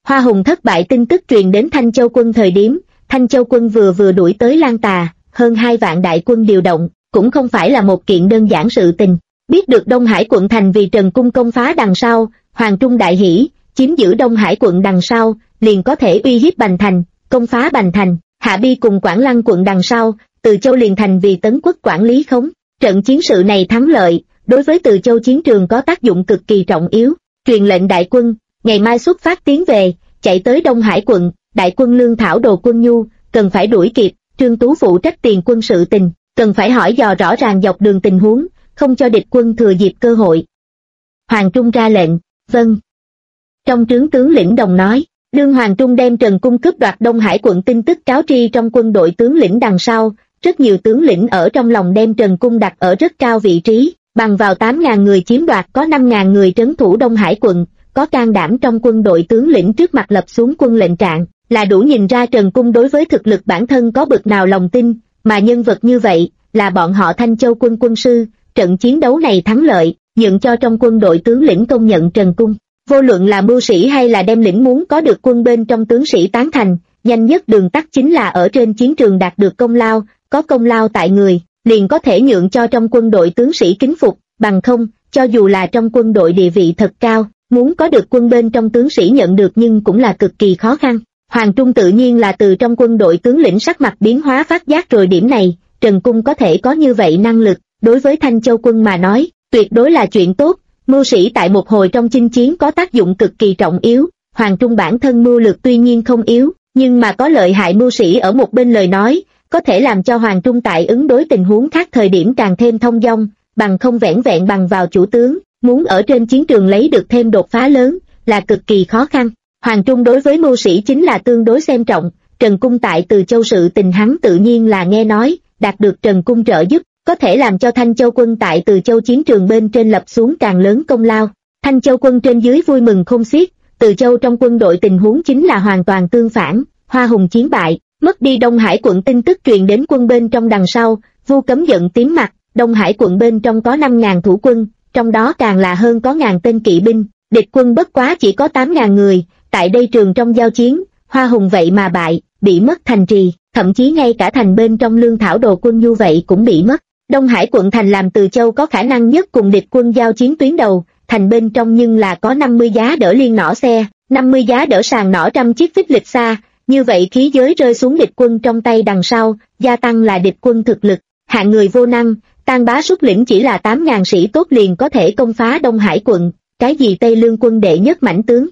Hoa Hùng thất bại tin tức truyền đến Thanh Châu quân thời điểm, Thanh Châu quân vừa đuổi tới Lan Tà, hơn 2 vạn đại quân điều động, cũng không phải là một kiện đơn giản sự tình. Biết được Đông Hải quận thành vì Trần Cung công phá đằng sau, Hoàng Trung đại hỉ, chiếm giữ Đông Hải quận đằng sau, liền có thể uy hiếp Bành Thành, công phá Bành Thành, hạ bi cùng Quảng Lăng quận đằng sau, Từ Châu liền thành vì Tấn Quốc quản lý khống. Trận chiến sự này thắng lợi, đối với Từ Châu chiến trường có tác dụng cực kỳ trọng yếu. Truyền lệnh đại quân, ngày mai xuất phát tiến về, chạy tới Đông Hải quận, đại quân lương thảo đồ quân nhu, cần phải đuổi kịp. Trương Tú phụ trách tiền quân sự tình, cần phải hỏi dò rõ ràng dọc đường tình huống, không cho địch quân thừa dịp cơ hội. Hoàng Trung ra lệnh, vâng. Trong trướng tướng lĩnh đồng nói, đương Hoàng Trung đem Trần Cung cướp đoạt Đông Hải quận tin tức cáo tri trong quân đội tướng lĩnh đằng sau, rất nhiều tướng lĩnh ở trong lòng đem Trần Cung đặt ở rất cao vị trí, bằng vào 8.000 người chiếm đoạt có 5.000 người trấn thủ Đông Hải quận, có can đảm trong quân đội tướng lĩnh trước mặt lập xuống quân lệnh trạng, là đủ nhìn ra Trần Cung đối với thực lực bản thân có bực nào lòng tin, mà nhân vật như vậy, là bọn họ Thanh Châu quân quân sư. Trận chiến đấu này thắng lợi, nhượng cho trong quân đội tướng lĩnh công nhận Trần Cung. Vô luận là mưu sĩ hay là đem lĩnh muốn có được quân bên trong tướng sĩ tán thành, nhanh nhất đường tắt chính là ở trên chiến trường đạt được công lao, có công lao tại người, liền có thể nhượng cho trong quân đội tướng sĩ kính phục, bằng không, cho dù là trong quân đội địa vị thật cao, muốn có được quân bên trong tướng sĩ nhận được nhưng cũng là cực kỳ khó khăn. Hoàng Trung tự nhiên là từ trong quân đội tướng lĩnh sắc mặt biến hóa phát giác rồi điểm này, Trần Cung có thể có như vậy năng lực, đối với Thanh Châu quân mà nói, tuyệt đối là chuyện tốt. Mưu sĩ tại một hồi trong chinh chiến có tác dụng cực kỳ trọng yếu, Hoàng Trung bản thân mưu lược tuy nhiên không yếu, nhưng mà có lợi hại mưu sĩ ở một bên lời nói, có thể làm cho Hoàng Trung tại ứng đối tình huống khác thời điểm càng thêm thông dong, bằng không vẻn vẹn bằng vào chủ tướng, muốn ở trên chiến trường lấy được thêm đột phá lớn, là cực kỳ khó khăn. Hoàng Trung đối với mưu sĩ chính là tương đối xem trọng, Trần Cung tại Từ Châu sự tình hắn tự nhiên là nghe nói, đạt được Trần Cung trợ giúp, có thể làm cho Thanh Châu quân tại Từ Châu chiến trường bên trên lập xuống càng lớn công lao. Thanh Châu quân trên dưới vui mừng không xiết, Từ Châu trong quân đội tình huống chính là hoàn toàn tương phản, Hoa Hùng chiến bại, mất đi Đông Hải quận tin tức truyền đến quân bên trong đằng sau, Vu Cấm giận tím mặt, Đông Hải quận bên trong có 5.000 thủ quân, trong đó càng là hơn có 1.000 tên kỵ binh, địch quân bất quá chỉ có 8.000 người, tại đây trường trong giao chiến, Hoa Hùng vậy mà bại, bị mất thành trì, thậm chí ngay cả thành bên trong lương thảo đồ quân nhu vậy cũng bị mất. Đông Hải quận thành làm Từ Châu có khả năng nhất cùng địch quân giao chiến tuyến đầu, thành bên trong nhưng là có 50 giá đỡ liên nỏ xe, 50 giá đỡ sàn nỏ 100 chiếc phích lịch xa, như vậy khí giới rơi xuống địch quân trong tay đằng sau, gia tăng là địch quân thực lực, hạng người vô năng, Tan Bá xuất lĩnh chỉ là 8.000 sĩ tốt liền có thể công phá Đông Hải quận, cái gì Tây Lương quân đệ nhất mãnh tướng.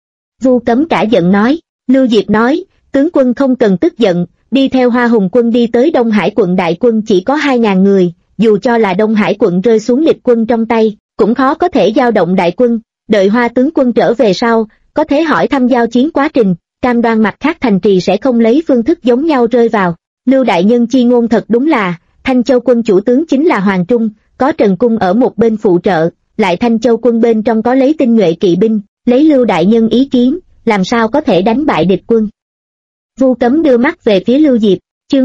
Vu Cấm cả giận nói, Lưu Diệp nói, tướng quân không cần tức giận, đi theo Hoa Hùng quân đi tới Đông Hải quận đại quân chỉ có 2.000 người, dù cho là Đông Hải quận rơi xuống địch quân trong tay, cũng khó có thể giao động đại quân, đợi Hoa tướng quân trở về sau, có thể hỏi thăm giao chiến quá trình, cam đoan mặt khác thành trì sẽ không lấy phương thức giống nhau rơi vào. Lưu đại nhân chi ngôn thật đúng là, Thanh Châu quân chủ tướng chính là Hoàng Trung, có Trần Cung ở một bên phụ trợ, lại Thanh Châu quân bên trong có lấy tinh nhuệ kỵ binh, lấy Lưu đại nhân ý kiến, làm sao có thể đánh bại địch quân. Vu Cấm đưa mắt về phía Lưu Diệp, chương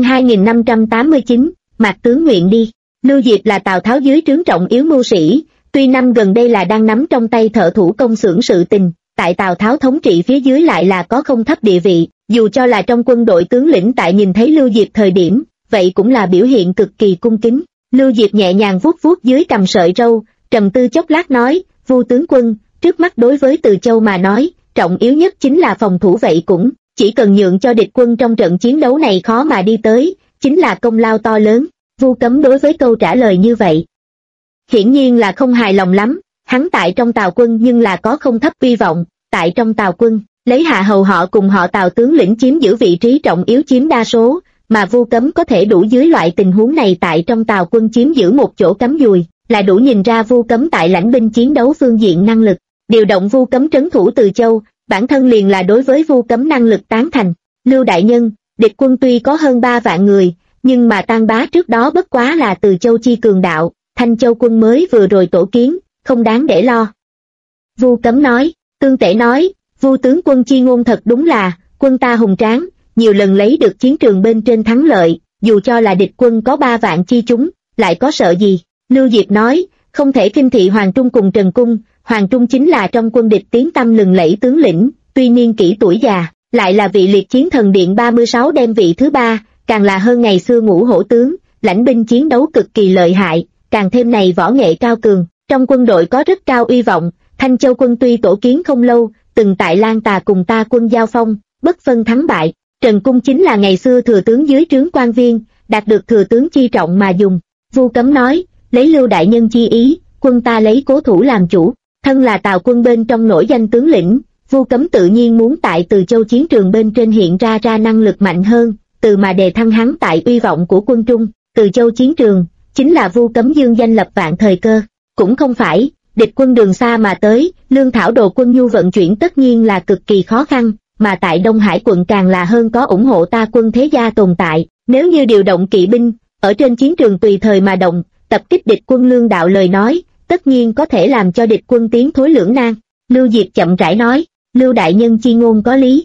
2589, Mạc tướng nguyện đi. Lưu Diệp là Tào Tháo dưới trướng trọng yếu mưu sĩ, tuy năm gần đây là đang nắm trong tay thợ thủ công xưởng sự tình, tại Tào Tháo thống trị phía dưới lại là có không thấp địa vị, dù cho là trong quân đội tướng lĩnh tại nhìn thấy Lưu Diệp thời điểm, vậy cũng là biểu hiện cực kỳ cung kính. Lưu Diệp nhẹ nhàng vuốt vuốt dưới cằm sợi râu, trầm tư chốc lát nói, Vu tướng quân, trước mắt đối với Từ Châu mà nói, trọng yếu nhất chính là phòng thủ vậy cũng, chỉ cần nhượng cho địch quân trong trận chiến đấu này khó mà đi tới, chính là công lao to lớn. Vu Cấm đối với câu trả lời như vậy, hiển nhiên là không hài lòng lắm, hắn tại trong Tào quân nhưng là có không thấp uy vọng, tại trong Tào quân, lấy Hạ Hầu họ cùng họ Tào tướng lĩnh chiếm giữ vị trí trọng yếu chiếm đa số, mà Vu Cấm có thể đủ dưới loại tình huống này tại trong Tào quân chiếm giữ một chỗ cắm dùi, là đủ nhìn ra Vu Cấm tại lãnh binh chiến đấu phương diện năng lực. Điều động Vu Cấm trấn thủ Từ Châu, bản thân liền là đối với Vu Cấm năng lực tán thành. Lưu đại nhân, địch quân tuy có hơn 3 vạn người, nhưng mà Tan Bá trước đó bất quá là Từ Châu chi cường đạo, Thanh Châu quân mới vừa rồi tổ kiến, không đáng để lo. Vu Cấm nói, Tương Tể nói, Vu tướng quân chi ngôn thật đúng là, quân ta hùng tráng, nhiều lần lấy được chiến trường bên trên thắng lợi, dù cho là địch quân có 3 vạn chi chúng, lại có sợ gì. Lưu Diệp nói, không thể khinh thị Hoàng Trung cùng Trần Cung, Hoàng Trung chính là trong quân địch tiếng tăm lừng lẫy tướng lĩnh, tuy niên kỷ tuổi già, lại là vị liệt chiến thần điện 36 đem vị thứ ba, càng là hơn ngày xưa Ngũ Hổ tướng, lãnh binh chiến đấu cực kỳ lợi hại, càng thêm này võ nghệ cao cường, trong quân đội có rất cao uy vọng. Thanh Châu quân tuy tổ kiến không lâu, từng tại Lan Tà cùng ta quân giao phong, bất phân thắng bại. Trần Cung chính là ngày xưa thừa tướng dưới trướng quan viên, đạt được thừa tướng chi trọng mà dùng. Vu Cấm nói, lấy Lưu đại nhân chi ý, quân ta lấy Cố Thủ làm chủ, thân là Tào quân bên trong nổi danh tướng lĩnh, Vu Cấm tự nhiên muốn tại Từ Châu chiến trường bên trên hiện ra năng lực mạnh hơn, từ mà đề thăng hắn tại uy vọng của quân Trung. Từ Châu chiến trường chính là Vu Cấm dương danh lập vạn thời cơ, cũng không phải. Địch quân đường xa mà tới, lương thảo đồ quân nhu vận chuyển tất nhiên là cực kỳ khó khăn, mà tại Đông Hải quận càng là hơn có ủng hộ ta quân thế gia tồn tại. Nếu như điều động kỵ binh, ở trên chiến trường tùy thời mà động, tập kích địch quân lương đạo lời nói, tất nhiên có thể làm cho địch quân tiến thối lưỡng nan. Lưu Diệp chậm rãi nói, Lưu đại nhân chi ngôn có lý.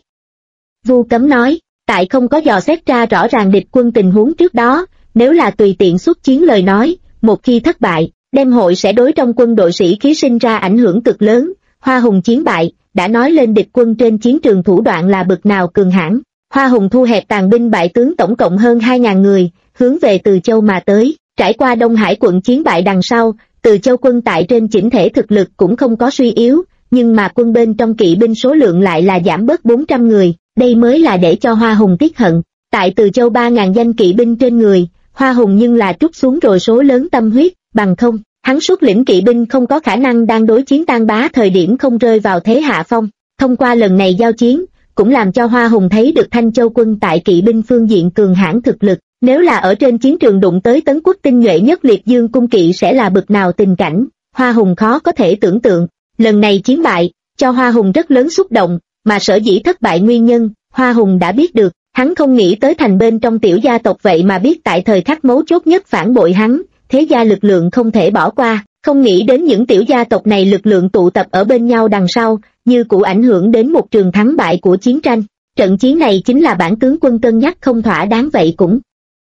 Vu Cấm nói, tại không có dò xét ra rõ ràng địch quân tình huống trước đó, nếu là tùy tiện xuất chiến lời nói, một khi thất bại, đem hội sẽ đối trong quân đội sĩ khí sinh ra ảnh hưởng cực lớn. Hoa Hùng chiến bại, đã nói lên địch quân trên chiến trường thủ đoạn là bực nào cường hãn. Hoa Hùng thu hẹp tàn binh bại tướng tổng cộng hơn 2.000 người, hướng về Từ Châu mà tới. Trải qua Đông Hải quận chiến bại đằng sau, Từ Châu quân tại trên chỉnh thể thực lực cũng không có suy yếu, nhưng mà quân bên trong kỵ binh số lượng lại là giảm bớt 400 người, đây mới là để cho Hoa Hùng tiếc hận. Tại Từ Châu 3.000 danh kỵ binh trên người, Hoa Hùng nhưng là trút xuống rồi số lớn tâm huyết, bằng không, hắn xuất lĩnh kỵ binh không có khả năng đang đối chiến Tan Bá thời điểm không rơi vào thế hạ phong. Thông qua lần này giao chiến, cũng làm cho Hoa Hùng thấy được Thanh Châu quân tại kỵ binh phương diện cường hãn thực lực. Nếu là ở trên chiến trường đụng tới Tấn Quốc tinh nhuệ nhất Liệt Dương cung kỵ sẽ là bực nào tình cảnh, Hoa Hùng khó có thể tưởng tượng. Lần này chiến bại, cho Hoa Hùng rất lớn xúc động, mà sở dĩ thất bại nguyên nhân, Hoa Hùng đã biết được. Hắn không nghĩ tới thành bên trong tiểu gia tộc vậy mà biết tại thời khắc mấu chốt nhất phản bội hắn, thế gia lực lượng không thể bỏ qua, không nghĩ đến những tiểu gia tộc này lực lượng tụ tập ở bên nhau đằng sau, như cụ ảnh hưởng đến một trường thắng bại của chiến tranh. Trận chiến này chính là bản tướng quân cân nhắc không thỏa đáng vậy cũng.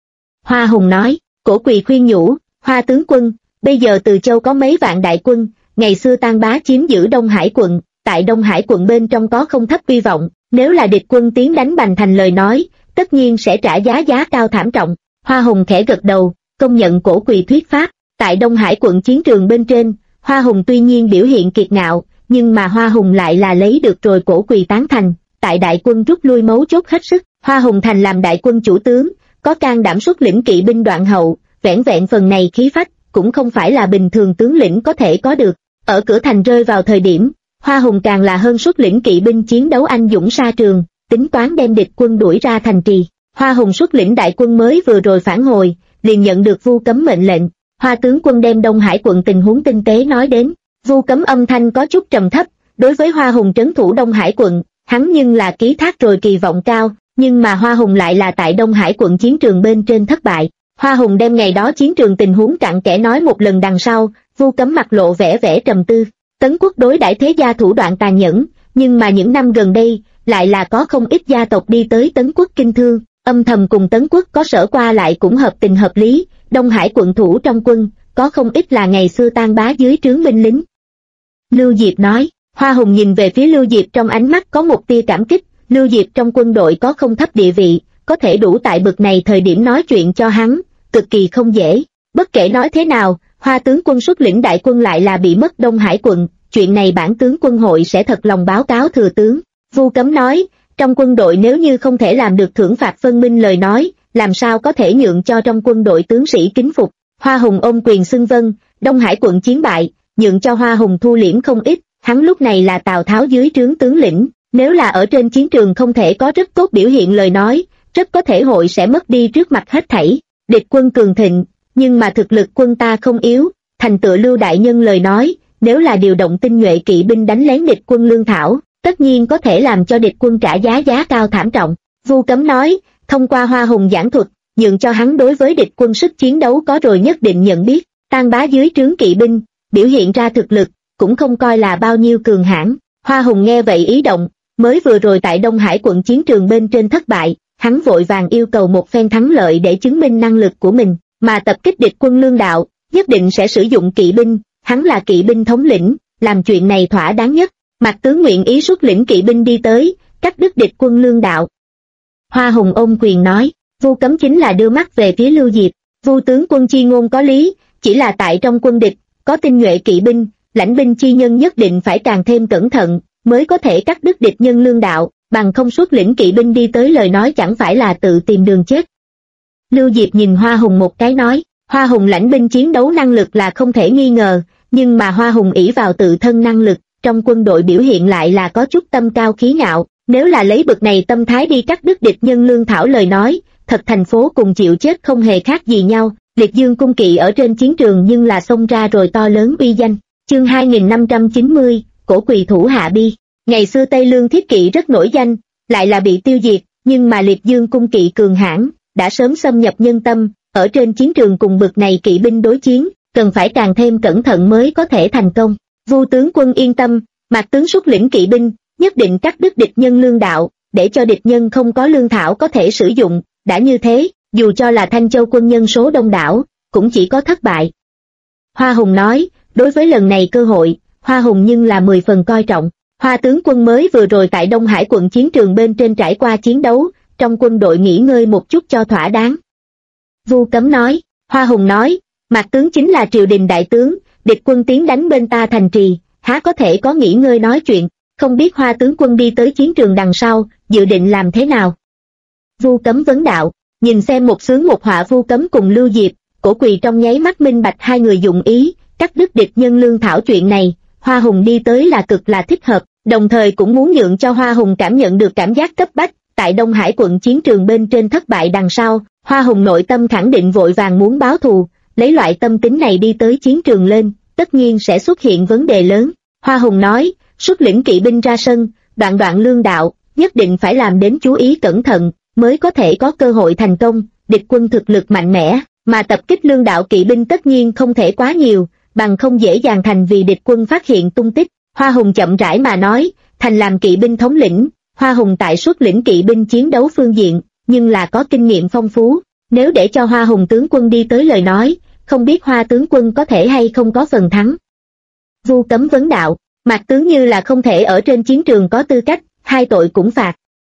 Hoa Hùng nói, Cổ Quỳ khuyên nhủ, Hoa tướng quân, bây giờ Từ Châu có mấy vạn đại quân, ngày xưa Tan Bá chiếm giữ Đông Hải quận, tại Đông Hải quận bên trong có không thấp uy vọng, nếu là địch quân tiến đánh Bành Thành lời nói, tất nhiên sẽ trả giá cao thảm trọng. Hoa Hùng khẽ gật đầu, công nhận Cổ Quỳ thuyết pháp. Tại Đông Hải quận chiến trường bên trên, Hoa Hùng tuy nhiên biểu hiện kiệt ngạo, nhưng mà Hoa Hùng lại là lấy được rồi Cổ Quỳ tán thành. Tại đại quân rút lui mấu chốt hết sức, Hoa Hùng thành làm đại quân chủ tướng, có can đảm xuất lĩnh kỵ binh đoạn hậu, vẻn vẹn phần này khí phách, cũng không phải là bình thường tướng lĩnh có thể có được. Ở cửa thành rơi vào thời điểm, Hoa Hùng càng là hơn xuất lĩnh kỵ binh chiến đấu anh dũng xa trường, tính toán đem địch quân đuổi ra thành trì. Hoa Hùng xuất lĩnh đại quân mới vừa rồi phản hồi, liền nhận được Vu Cấm mệnh lệnh. Hoa tướng quân đem Đông Hải quận tình huống tinh tế nói đến. Vu Cấm âm thanh có chút trầm thấp, đối với Hoa Hùng trấn thủ Đông Hải quận, hắn nhưng là ký thác rồi kỳ vọng cao, nhưng mà Hoa Hùng lại là tại Đông Hải quận chiến trường bên trên thất bại. Hoa Hùng đem ngày đó chiến trường tình huống cặn kẽ nói một lần đằng sau, Vu Cấm mặt lộ vẻ trầm tư. Tấn Quốc đối đãi thế gia thủ đoạn tàn nhẫn, nhưng mà những năm gần đây, lại là có không ít gia tộc đi tới Tấn Quốc kinh thương, âm thầm cùng Tấn Quốc có sở qua lại cũng hợp tình hợp lý. Đông Hải quận thủ trong quân, có không ít là ngày xưa Tan Bá dưới trướng binh lính. Lưu Diệp nói, Hoa Hùng nhìn về phía Lưu Diệp trong ánh mắt có một tia cảm kích. Lưu Diệp trong quân đội có không thấp địa vị, có thể đủ tại bực này thời điểm nói chuyện cho hắn, cực kỳ không dễ. Bất kể nói thế nào, Hoa tướng quân xuất lĩnh đại quân lại là bị mất Đông Hải quận, chuyện này bản tướng quân hội sẽ thật lòng báo cáo thừa tướng. Vu Cấm nói, trong quân đội nếu như không thể làm được thưởng phạt phân minh lời nói, làm sao có thể nhượng cho trong quân đội tướng sĩ kính phục. Hoa Hùng ôm quyền xưng vâng. Đông Hải quận chiến bại, nhượng cho Hoa Hùng thu liễm không ít, hắn lúc này là Tào Tháo dưới trướng tướng lĩnh, nếu là ở trên chiến trường không thể có rất tốt biểu hiện lời nói, rất có thể hội sẽ mất đi trước mặt hết thảy. Địch quân cường thịnh, nhưng mà thực lực quân ta không yếu, thành tựa Lưu đại nhân lời nói, nếu là điều động tinh nhuệ kỵ binh đánh lén địch quân lương thảo, tất nhiên có thể làm cho địch quân trả giá cao thảm trọng. Vu Cấm nói, thông qua Hoa Hùng giảng thuật, nhượng cho hắn đối với địch quân sức chiến đấu có rồi nhất định nhận biết. Tan Bá dưới trướng kỵ binh, biểu hiện ra thực lực, cũng không coi là bao nhiêu cường hãn. Hoa Hùng nghe vậy ý động, mới vừa rồi tại Đông Hải quận chiến trường bên trên thất bại, hắn vội vàng yêu cầu một phen thắng lợi để chứng minh năng lực của mình, mà tập kích địch quân lương đạo, nhất định sẽ sử dụng kỵ binh, hắn là kỵ binh thống lĩnh, làm chuyện này thỏa đáng nhất. Mạc tướng nguyện ý xuất lĩnh kỵ binh đi tới, cắt đứt địch quân lương đạo. Hoa Hùng ôm quyền nói, Vu Cấm chính là đưa mắt về phía Lưu Diệp, Vu tướng quân chi ngôn có lý, chỉ là tại trong quân địch, có tinh nhuệ kỵ binh, lãnh binh chi nhân nhất định phải càng thêm cẩn thận, mới có thể cắt đứt địch nhân lương đạo, bằng không xuất lĩnh kỵ binh đi tới lời nói chẳng phải là tự tìm đường chết. Lưu Diệp nhìn Hoa Hùng một cái nói, Hoa Hùng lãnh binh chiến đấu năng lực là không thể nghi ngờ, nhưng mà Hoa Hùng ỷ vào tự thân năng lực, trong quân đội biểu hiện lại là có chút tâm cao khí ngạo, nếu là lấy bực này tâm thái đi cắt đứt địch nhân lương thảo lời nói, thật thành phố cùng chịu chết không hề khác gì nhau. Liệt Dương cung kỵ ở trên chiến trường nhưng là xông ra rồi to lớn uy danh. Chương 2590, cổ quỳ thủ Hạ Bi. Ngày xưa Tây Lương thiết kỵ rất nổi danh, lại là bị tiêu diệt, nhưng mà Liệt Dương cung kỵ cường hãn, đã sớm xâm nhập nhân tâm, ở trên chiến trường cùng bực này kỵ binh đối chiến, cần phải càng thêm cẩn thận mới có thể thành công. Vu tướng quân yên tâm, Mạc tướng xuất lĩnh kỵ binh, nhất định cắt đứt địch nhân lương đạo, để cho địch nhân không có lương thảo có thể sử dụng, đã như thế, dù cho là Thanh Châu quân nhân số đông đảo, cũng chỉ có thất bại. Hoa Hùng nói, đối với lần này cơ hội, Hoa Hùng nhưng là 10 phần coi trọng. Hoa tướng quân mới vừa rồi tại Đông Hải quận chiến trường bên trên trải qua chiến đấu, trong quân đội nghỉ ngơi một chút cho thỏa đáng. Vu Cấm nói, Hoa Hùng nói, Mạc tướng chính là triều đình đại tướng, địch quân tiến đánh bên ta thành trì, há có thể có nghỉ ngơi nói chuyện, không biết Hoa tướng quân đi tới chiến trường đằng sau, dự định làm thế nào? Vu Cấm vấn đạo, nhìn xem một xướng một họa Vu Cấm cùng Lưu Diệp, cổ quỳ trong nháy mắt minh bạch hai người dụng ý, cắt đứt địch nhân lương thảo chuyện này, Hoa Hùng đi tới là cực là thích hợp, đồng thời cũng muốn nhượng cho Hoa Hùng cảm nhận được cảm giác cấp bách, tại Đông Hải quận chiến trường bên trên thất bại đằng sau, Hoa Hùng nội tâm khẳng định vội vàng muốn báo thù, lấy loại tâm tính này đi tới chiến trường lên, tất nhiên sẽ xuất hiện vấn đề lớn. Hoa Hùng nói, xuất lĩnh kỵ binh ra sân, đoạn lương đạo, nhất định phải làm đến chú ý cẩn thận, mới có thể có cơ hội thành công, địch quân thực lực mạnh mẽ, mà tập kích lương đạo kỵ binh tất nhiên không thể quá nhiều, bằng không dễ dàng thành vì địch quân phát hiện tung tích. Hoa Hùng chậm rãi mà nói, thành làm kỵ binh thống lĩnh, Hoa Hùng tại xuất lĩnh kỵ binh chiến đấu phương diện, nhưng là có kinh nghiệm phong phú, nếu để cho Hoa Hùng tướng quân đi tới lời nói, không biết Hoa tướng quân có thể hay không có phần thắng. Vu Cấm vấn đạo, Mạc tướng như là không thể ở trên chiến trường có tư cách, hai tội cũng phạt.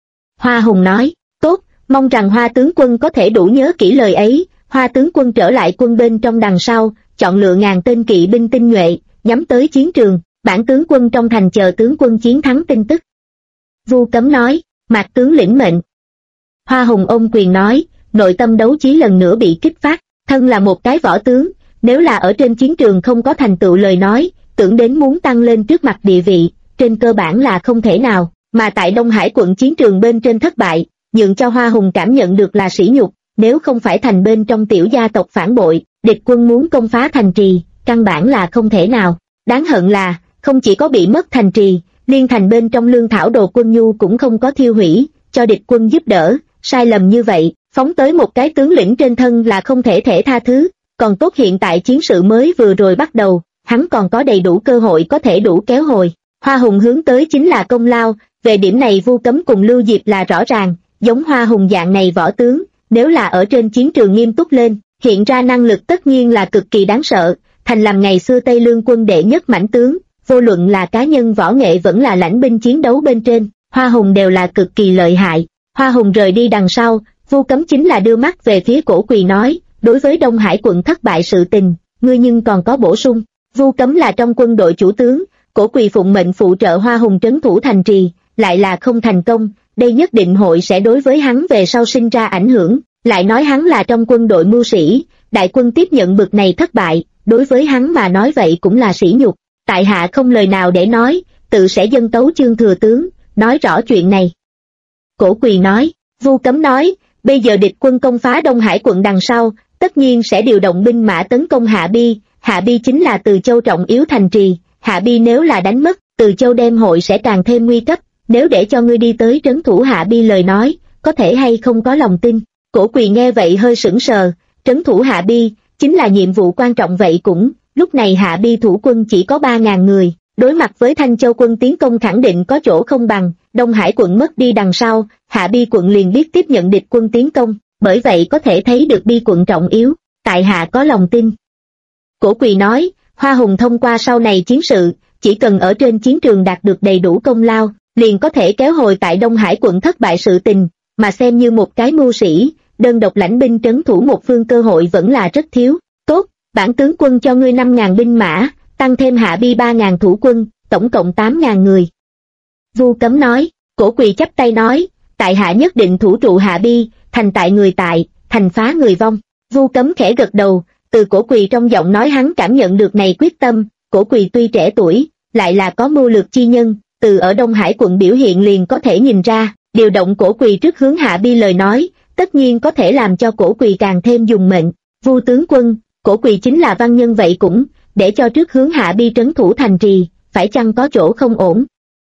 Hoa Hùng nói, tốt, mong rằng Hoa tướng quân có thể đủ nhớ kỹ lời ấy. Hoa tướng quân trở lại quân bên trong đằng sau, chọn lựa ngàn tên kỵ binh tinh nhuệ, nhắm tới chiến trường, bản tướng quân trong thành chờ tướng quân chiến thắng tin tức. Vu Cấm nói, Mạc tướng lĩnh mệnh. Hoa Hùng ôm quyền nói, nội tâm đấu chí lần nữa bị kích phát, thân là một cái võ tướng, nếu là ở trên chiến trường không có thành tựu lời nói, tưởng đến muốn tăng lên trước mặt địa vị, trên cơ bản là không thể nào, mà tại Đông Hải quận chiến trường bên trên thất bại, nhượng cho Hoa Hùng cảm nhận được là sỉ nhục, nếu không phải thành bên trong tiểu gia tộc phản bội, địch quân muốn công phá thành trì, căn bản là không thể nào. Đáng hận là, không chỉ có bị mất thành trì, liên thành bên trong lương thảo đồ quân nhu cũng không có thiêu hủy, cho địch quân giúp đỡ, sai lầm như vậy, phóng tới một cái tướng lĩnh trên thân là không thể tha thứ, còn tốt hiện tại chiến sự mới vừa rồi bắt đầu, hắn còn có đầy đủ cơ hội có thể đủ kéo hồi. Hoa Hùng hướng tới chính là công lao, về điểm này Vu Cấm cùng Lưu Diệp là rõ ràng, giống Hoa Hùng dạng này võ tướng, nếu là ở trên chiến trường nghiêm túc lên, hiện ra năng lực tất nhiên là cực kỳ đáng sợ, thành làm ngày xưa Tây Lương quân đệ nhất mãnh tướng, vô luận là cá nhân võ nghệ vẫn là lãnh binh chiến đấu bên trên, Hoa Hùng đều là cực kỳ lợi hại. Hoa Hùng rời đi đằng sau, Vu Cấm chính là đưa mắt về phía cổ quỳ nói, đối với Đông Hải quận thất bại sự tình, ngươi nhưng còn có bổ sung. Vu Cấm là trong quân đội chủ tướng, cổ quỳ phụng mệnh phụ trợ Hoa Hùng trấn thủ thành trì, lại là không thành công, đây nhất định hội sẽ đối với hắn về sau sinh ra ảnh hưởng, lại nói hắn là trong quân đội mưu sĩ, đại quân tiếp nhận bực này thất bại, đối với hắn mà nói vậy cũng là sỉ nhục, tại hạ không lời nào để nói, tự sẽ dâng tấu chương thừa tướng, nói rõ chuyện này. Cổ quỳ nói, Vu Cấm nói, bây giờ địch quân công phá Đông Hải quận đằng sau, tất nhiên sẽ điều động binh mã tấn công Hạ Bi, Hạ Bi chính là Từ Châu trọng yếu thành trì, Hạ Bi nếu là đánh mất, Từ Châu đem hội sẽ càng thêm nguy cấp, nếu để cho ngươi đi tới trấn thủ Hạ Bi lời nói, có thể hay không có lòng tin. Cổ quỳ nghe vậy hơi sững sờ, trấn thủ Hạ Bi, chính là nhiệm vụ quan trọng vậy cũng, lúc này Hạ Bi thủ quân chỉ có 3.000 người, đối mặt với Thanh Châu quân tiến công khẳng định có chỗ không bằng, Đông Hải quận mất đi đằng sau, Hạ Bi quận liền biết tiếp nhận địch quân tiến công, bởi vậy có thể thấy được Bi quận trọng yếu, tại hạ có lòng tin. Cổ quỳ nói, Hoa Hùng thông qua sau này chiến sự, chỉ cần ở trên chiến trường đạt được đầy đủ công lao, liền có thể kéo hồi tại Đông Hải quận thất bại sự tình, mà xem như một cái mưu sĩ, đơn độc lãnh binh trấn thủ một phương cơ hội vẫn là rất thiếu. Tốt, bản tướng quân cho ngươi 5.000 binh mã, tăng thêm hạ bi 3.000 thủ quân, tổng cộng 8.000 người. Vu Cấm nói, Cổ Quỳ chắp tay nói, tại hạ nhất định thủ trụ hạ bi, thành tại người tại, thành phá người vong. Vu Cấm khẽ gật đầu, từ Cổ Quỳ trong giọng nói hắn cảm nhận được này quyết tâm. Cổ Quỳ tuy trẻ tuổi, lại là có mưu lược chi nhân, từ ở Đông Hải quận biểu hiện liền có thể nhìn ra, điều động Cổ Quỳ trước hướng hạ bi lời nói, tất nhiên có thể làm cho Cổ Quỳ càng thêm dùng mệnh. Vu tướng quân, Cổ Quỳ chính là văn nhân vậy cũng, để cho trước hướng hạ bi trấn thủ thành trì, phải chăng có chỗ không ổn?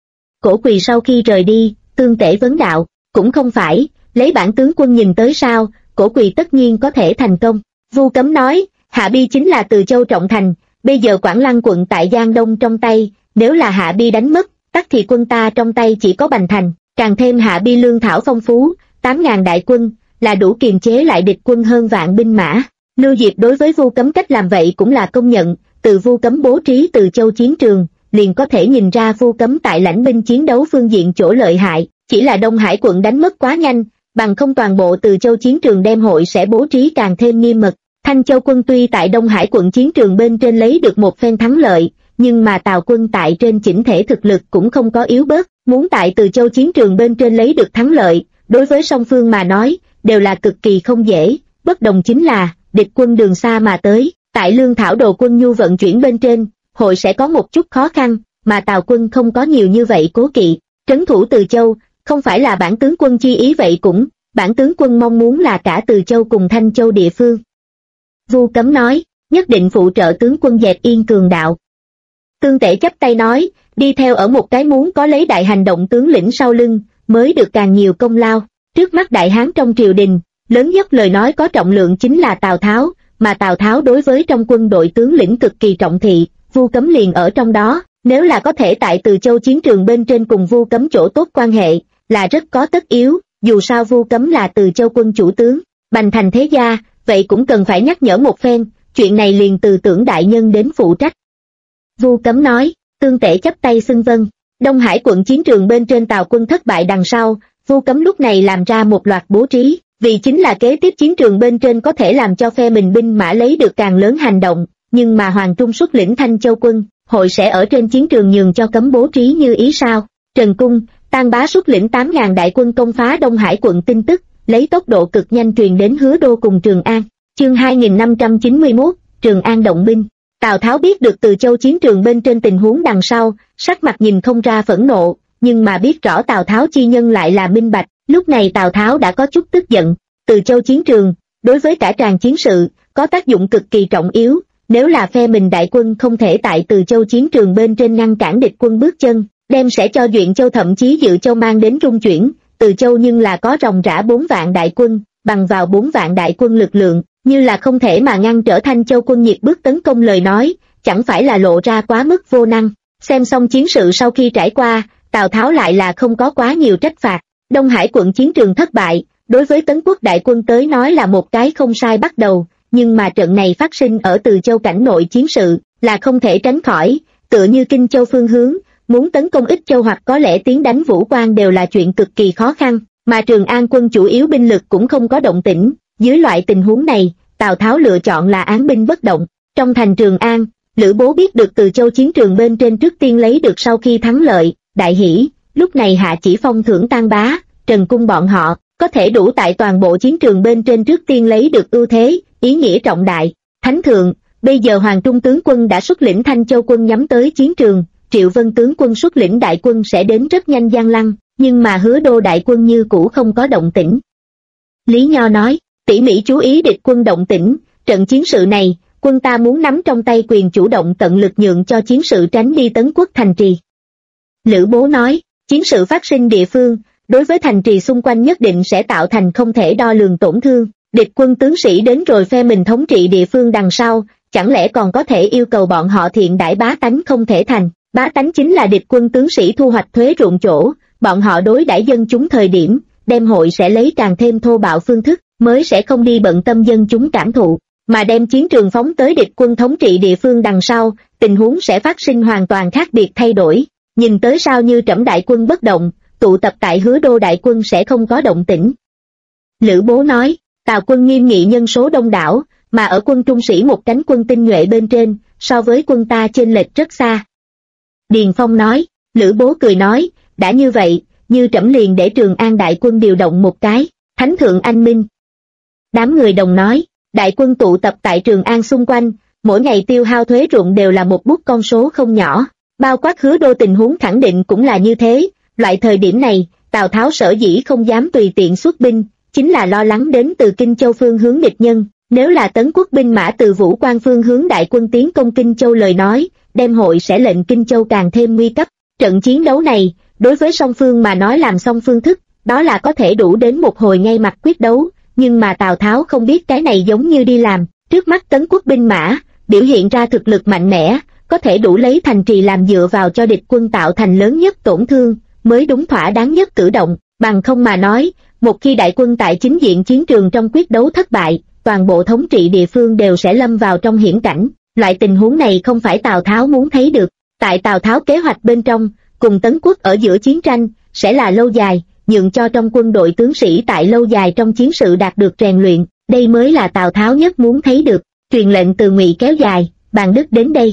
Cổ Quỳ sau khi rời đi, Tương Tể vấn đạo, cũng không phải, lấy bản tướng quân nhìn tới sao, Cổ Quỳ tất nhiên có thể thành công. Vu Cấm nói, hạ bi chính là Từ Châu trọng thành, bây giờ Quảng Lăng quận tại Giang Đông trong tay, nếu là hạ bi đánh mất, tắc thì quân ta trong tay chỉ có Bành Thành, càng thêm hạ bi lương thảo phong phú, 8.000 đại quân, là đủ kiềm chế lại địch quân hơn vạn binh mã. Lưu Diệp đối với Vu Cấm cách làm vậy cũng là công nhận, từ Vu Cấm bố trí Từ Châu chiến trường, liền có thể nhìn ra Vu Cấm tại lãnh binh chiến đấu phương diện chỗ lợi hại, chỉ là Đông Hải quận đánh mất quá nhanh, bằng không toàn bộ Từ Châu chiến trường đem hội sẽ bố trí càng thêm nghiêm mật. Thanh Châu quân tuy tại Đông Hải quận chiến trường bên trên lấy được một phen thắng lợi, nhưng mà Tào quân tại trên chỉnh thể thực lực cũng không có yếu bớt, muốn tại Từ Châu chiến trường bên trên lấy được thắng lợi, đối với song phương mà nói, đều là cực kỳ không dễ, bất đồng chính là, địch quân đường xa mà tới, tại lương thảo đồ quân nhu vận chuyển bên trên, hội sẽ có một chút khó khăn, mà Tào quân không có nhiều như vậy cố kỵ, trấn thủ Từ Châu, không phải là bản tướng quân chi ý vậy cũng, bản tướng quân mong muốn là cả Từ Châu cùng Thanh Châu địa phương. Vu Cấm nói, nhất định phụ trợ tướng quân dẹp yên cường đạo. Tương Tể chắp tay nói, đi theo ở một cái muốn có lấy đại hành động tướng lĩnh sau lưng, mới được càng nhiều công lao. Trước mắt đại hán trong triều đình, lớn nhất lời nói có trọng lượng chính là Tào Tháo, mà Tào Tháo đối với trong quân đội tướng lĩnh cực kỳ trọng thị, Vu Cấm liền ở trong đó, nếu là có thể tại Từ Châu chiến trường bên trên cùng Vu Cấm chỗ tốt quan hệ, là rất có tất yếu, dù sao Vu Cấm là Từ Châu quân chủ tướng, Bành Thành thế gia, vậy cũng cần phải nhắc nhở một phen, chuyện này liền từ Tưởng đại nhân đến phụ trách. Vu Cấm nói, Tương Tể chắp tay xưng vâng. Đông Hải quận chiến trường bên trên Tào quân thất bại đằng sau, Vu Cấm lúc này làm ra một loạt bố trí, vì chính là kế tiếp chiến trường bên trên có thể làm cho phe mình binh mã lấy được càng lớn hành động, nhưng mà Hoàng Trung xuất lĩnh Thanh Châu quân, hội sẽ ở trên chiến trường nhường cho Cấm bố trí như ý sao? Trần Cung, Tang Bá xuất lĩnh 8.000 đại quân công phá Đông Hải quận tin tức, lấy tốc độ cực nhanh truyền đến Hứa Đô cùng Trường An. Chương 2591, Trường An động binh. Tào Tháo biết được Từ Châu chiến trường bên trên tình huống đằng sau, sắc mặt nhìn không ra phẫn nộ, nhưng mà biết rõ Tào Tháo chi nhân lại là minh bạch, lúc này Tào Tháo đã có chút tức giận. Từ Châu chiến trường, đối với cả tràng chiến sự, có tác dụng cực kỳ trọng yếu, nếu là phe mình đại quân không thể tại Từ Châu chiến trường bên trên ngăn cản địch quân bước chân, đem sẽ cho Duyện Châu thậm chí Dự Châu mang đến rung chuyển. Từ Châu nhưng là có ròng rã 4 vạn đại quân, bằng vào 4 vạn đại quân lực lượng, như là không thể mà ngăn trở Thanh Châu quân nhiệt bước tấn công lời nói, chẳng phải là lộ ra quá mức vô năng. Xem xong chiến sự sau khi trải qua, Tào Tháo lại là không có quá nhiều trách phạt. Đông Hải quận chiến trường thất bại, đối với Tấn quốc đại quân tới nói là một cái không sai bắt đầu, nhưng mà trận này phát sinh ở Từ Châu cảnh nội chiến sự, là không thể tránh khỏi, tựa như Kinh Châu phương hướng, muốn tấn công Ích Châu hoặc có lẽ tiến đánh Vũ Quan đều là chuyện cực kỳ khó khăn, mà Trường An quân chủ yếu binh lực cũng không có động tĩnh. Dưới loại tình huống này, Tào Tháo lựa chọn là án binh bất động. Trong thành Trường An, Lữ Bố biết được Từ Châu chiến trường bên trên trước tiên lấy được sau khi thắng lợi, đại hỷ, lúc này hạ chỉ phong thưởng Tang Bá, Trần Cung bọn họ, có thể đủ tại toàn bộ chiến trường bên trên trước tiên lấy được ưu thế, ý nghĩa trọng đại. Thánh thượng, bây giờ Hoàng Trung tướng quân đã xuất lĩnh Thanh Châu quân nhắm tới chiến trường, Triệu Vân tướng quân xuất lĩnh đại quân sẽ đến rất nhanh Giang Lăng, nhưng mà Hứa Đô đại quân như cũ không có động tĩnh. Lý Nho nói, tỉ mỉ chú ý địch quân động tĩnh, trận chiến sự này, quân ta muốn nắm trong tay quyền chủ động tận lực nhượng cho chiến sự tránh đi Tấn quốc thành trì. Lữ Bố nói, chiến sự phát sinh địa phương, đối với thành trì xung quanh nhất định sẽ tạo thành không thể đo lường tổn thương, địch quân tướng sĩ đến rồi phe mình thống trị địa phương đằng sau, chẳng lẽ còn có thể yêu cầu bọn họ thiện đãi bá tánh không thể thành. Bá tánh chính là địch quân tướng sĩ thu hoạch thuế ruộng chỗ, bọn họ đối đãi dân chúng thời điểm, đem hội sẽ lấy càng thêm thô bạo phương thức, mới sẽ không đi bận tâm dân chúng cảm thụ. mà đem chiến trường phóng tới địch quân thống trị địa phương đằng sau, tình huống sẽ phát sinh hoàn toàn khác biệt thay đổi. Nhìn tới sao như trẫm đại quân bất động, tụ tập tại Hứa Đô đại quân sẽ không có động tĩnh. Lữ Bố nói, Tào quân nghiêm nghị nhân số đông đảo, mà ở quân trung sĩ một cánh quân tinh nhuệ bên trên, so với quân ta chênh lệch rất xa. Điền Phong nói, Lữ Bố cười nói, đã như vậy, như trẫm liền để Trường An đại quân điều động một cái, thánh thượng anh minh. Đám người đồng nói, đại quân tụ tập tại Trường An xung quanh, mỗi ngày tiêu hao thuế ruộng đều là một bút con số không nhỏ, bao quát Hứa Đô tình huống khẳng định cũng là như thế. Loại thời điểm này, Tào Tháo sở dĩ không dám tùy tiện xuất binh, chính là lo lắng đến từ Kinh Châu phương hướng địch nhân. Nếu là Tấn Quốc binh mã từ Vũ Quan phương hướng đại quân tiến công Kinh Châu lời nói, đem hội sẽ lệnh Kinh Châu càng thêm nguy cấp. Trận chiến đấu này, đối với song phương mà nói làm xong phương thức, đó là có thể đủ đến một hồi ngay mặt quyết đấu, nhưng mà Tào Tháo không biết cái này giống như đi làm. Trước mắt Tấn Quốc binh mã, biểu hiện ra thực lực mạnh mẽ, có thể đủ lấy thành trì làm dựa vào cho địch quân tạo thành lớn nhất tổn thương, mới đúng thỏa đáng nhất cử động, bằng không mà nói, một khi đại quân tại chính diện chiến trường trong quyết đấu thất bại, toàn bộ thống trị địa phương đều sẽ lâm vào trong hiểm cảnh. Loại tình huống này không phải Tào Tháo muốn thấy được. Tại Tào Tháo kế hoạch bên trong, cùng Tấn Quốc ở giữa chiến tranh, sẽ là lâu dài, nhượng cho trong quân đội tướng sĩ tại lâu dài trong chiến sự đạt được rèn luyện, đây mới là Tào Tháo nhất muốn thấy được. Truyền lệnh từ Ngụy kéo dài, Bàn Đức đến đây.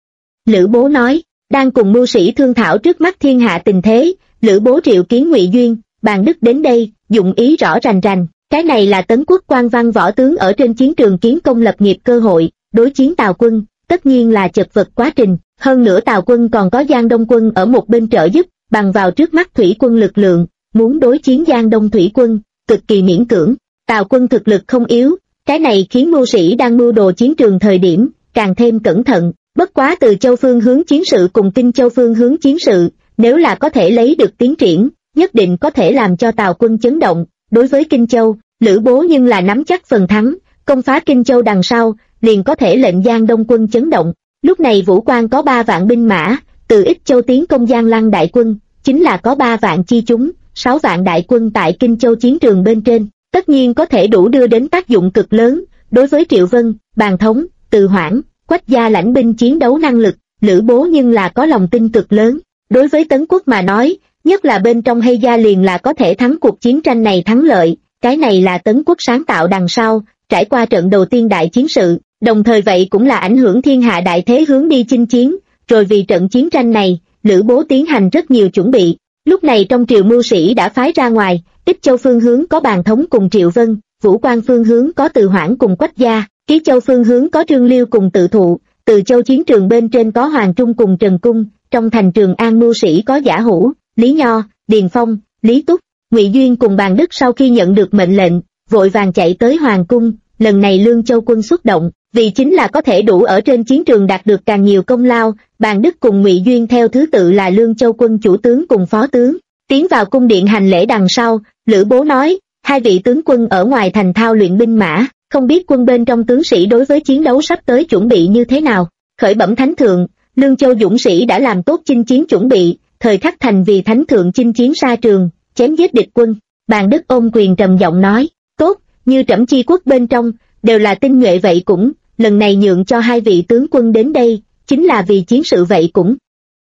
Lữ Bố nói, đang cùng mưu sĩ thương thảo trước mắt thiên hạ tình thế, Lữ Bố triệu kiến Ngụy Duyên, Bàn Đức đến đây, dụng ý rõ rành rành. Cái này là Tấn Quốc quan văn võ tướng ở trên chiến trường kiến công lập nghiệp cơ hội, đối chiến Tào quân, tất nhiên là chật vật quá trình. Hơn nữa Tào quân còn có Giang Đông quân ở một bên trợ giúp, bằng vào trước mắt thủy quân lực lượng, muốn đối chiến Giang Đông thủy quân, cực kỳ miễn cưỡng. Tào quân thực lực không yếu, cái này khiến mưu sĩ đang mưu đồ chiến trường thời điểm, càng thêm cẩn thận. Bất quá từ Châu phương hướng chiến sự cùng Kinh Châu phương hướng chiến sự, nếu là có thể lấy được tiến triển, nhất định có thể làm cho Tào quân chấn động. Đối với Kinh Châu, Lữ Bố nhưng là nắm chắc phần thắng, công phá Kinh Châu đằng sau, liền có thể lệnh Giang Đông quân chấn động. Lúc này Vũ Quan có 3 vạn binh mã, từ Ích Châu tiến công Giang Lăng đại quân, chính là có 3 vạn chi chúng, 6 vạn đại quân tại Kinh Châu chiến trường bên trên, tất nhiên có thể đủ đưa đến tác dụng cực lớn. Đối với Triệu Vân, Bàn Thống, Từ Hoảng, Quách Gia lãnh binh chiến đấu năng lực, Lữ Bố nhưng là có lòng tin cực lớn. Đối với Tấn Quốc mà nói, nhất là bên trong Hay Gia liền là có thể thắng cuộc chiến tranh này thắng lợi, cái này là Tấn Quốc sáng tạo đằng sau, trải qua trận đầu tiên đại chiến sự, đồng thời vậy cũng là ảnh hưởng thiên hạ đại thế hướng đi chinh chiến, rồi vì trận chiến tranh này, Lữ Bố tiến hành rất nhiều chuẩn bị. Lúc này trong triều mưu sĩ đã phái ra ngoài, Ích Châu phương hướng có Bàn Thống cùng Triệu Vân, Vũ Quan phương hướng có Từ Hoảng cùng Quách Gia, Ký Châu phương hướng có Trương Liêu cùng Tự Thụ, Từ Châu chiến trường bên trên có Hoàng Trung cùng Trần Cung, trong thành Trường An mưu sĩ có Giả Hữu, Lý Nho, Điền Phong, Lý Túc. Ngụy Duyên cùng Bàn Đức sau khi nhận được mệnh lệnh, vội vàng chạy tới Hoàng cung. Lần này Lương Châu quân xuất động, vì chính là có thể đủ ở trên chiến trường đạt được càng nhiều công lao. Bàn Đức cùng Ngụy Duyên theo thứ tự là Lương Châu quân chủ tướng cùng phó tướng, tiến vào cung điện hành lễ đằng sau. Lữ Bố nói, 2 vị tướng quân ở ngoài thành thao luyện binh mã, không biết quân bên trong tướng sĩ đối với chiến đấu sắp tới chuẩn bị như thế nào. Khởi bẩm thánh thượng, Lương Châu dũng sĩ đã làm tốt chinh chiến chuẩn bị, thời khắc thành vì thánh thượng chinh chiến xa trường, chém giết địch quân. Bàn Đức ôm quyền trầm giọng nói, tốt, như trẫm chi quốc bên trong, đều là tinh nhuệ vậy cũng, lần này nhượng cho 2 vị tướng quân đến đây, chính là vì chiến sự vậy cũng.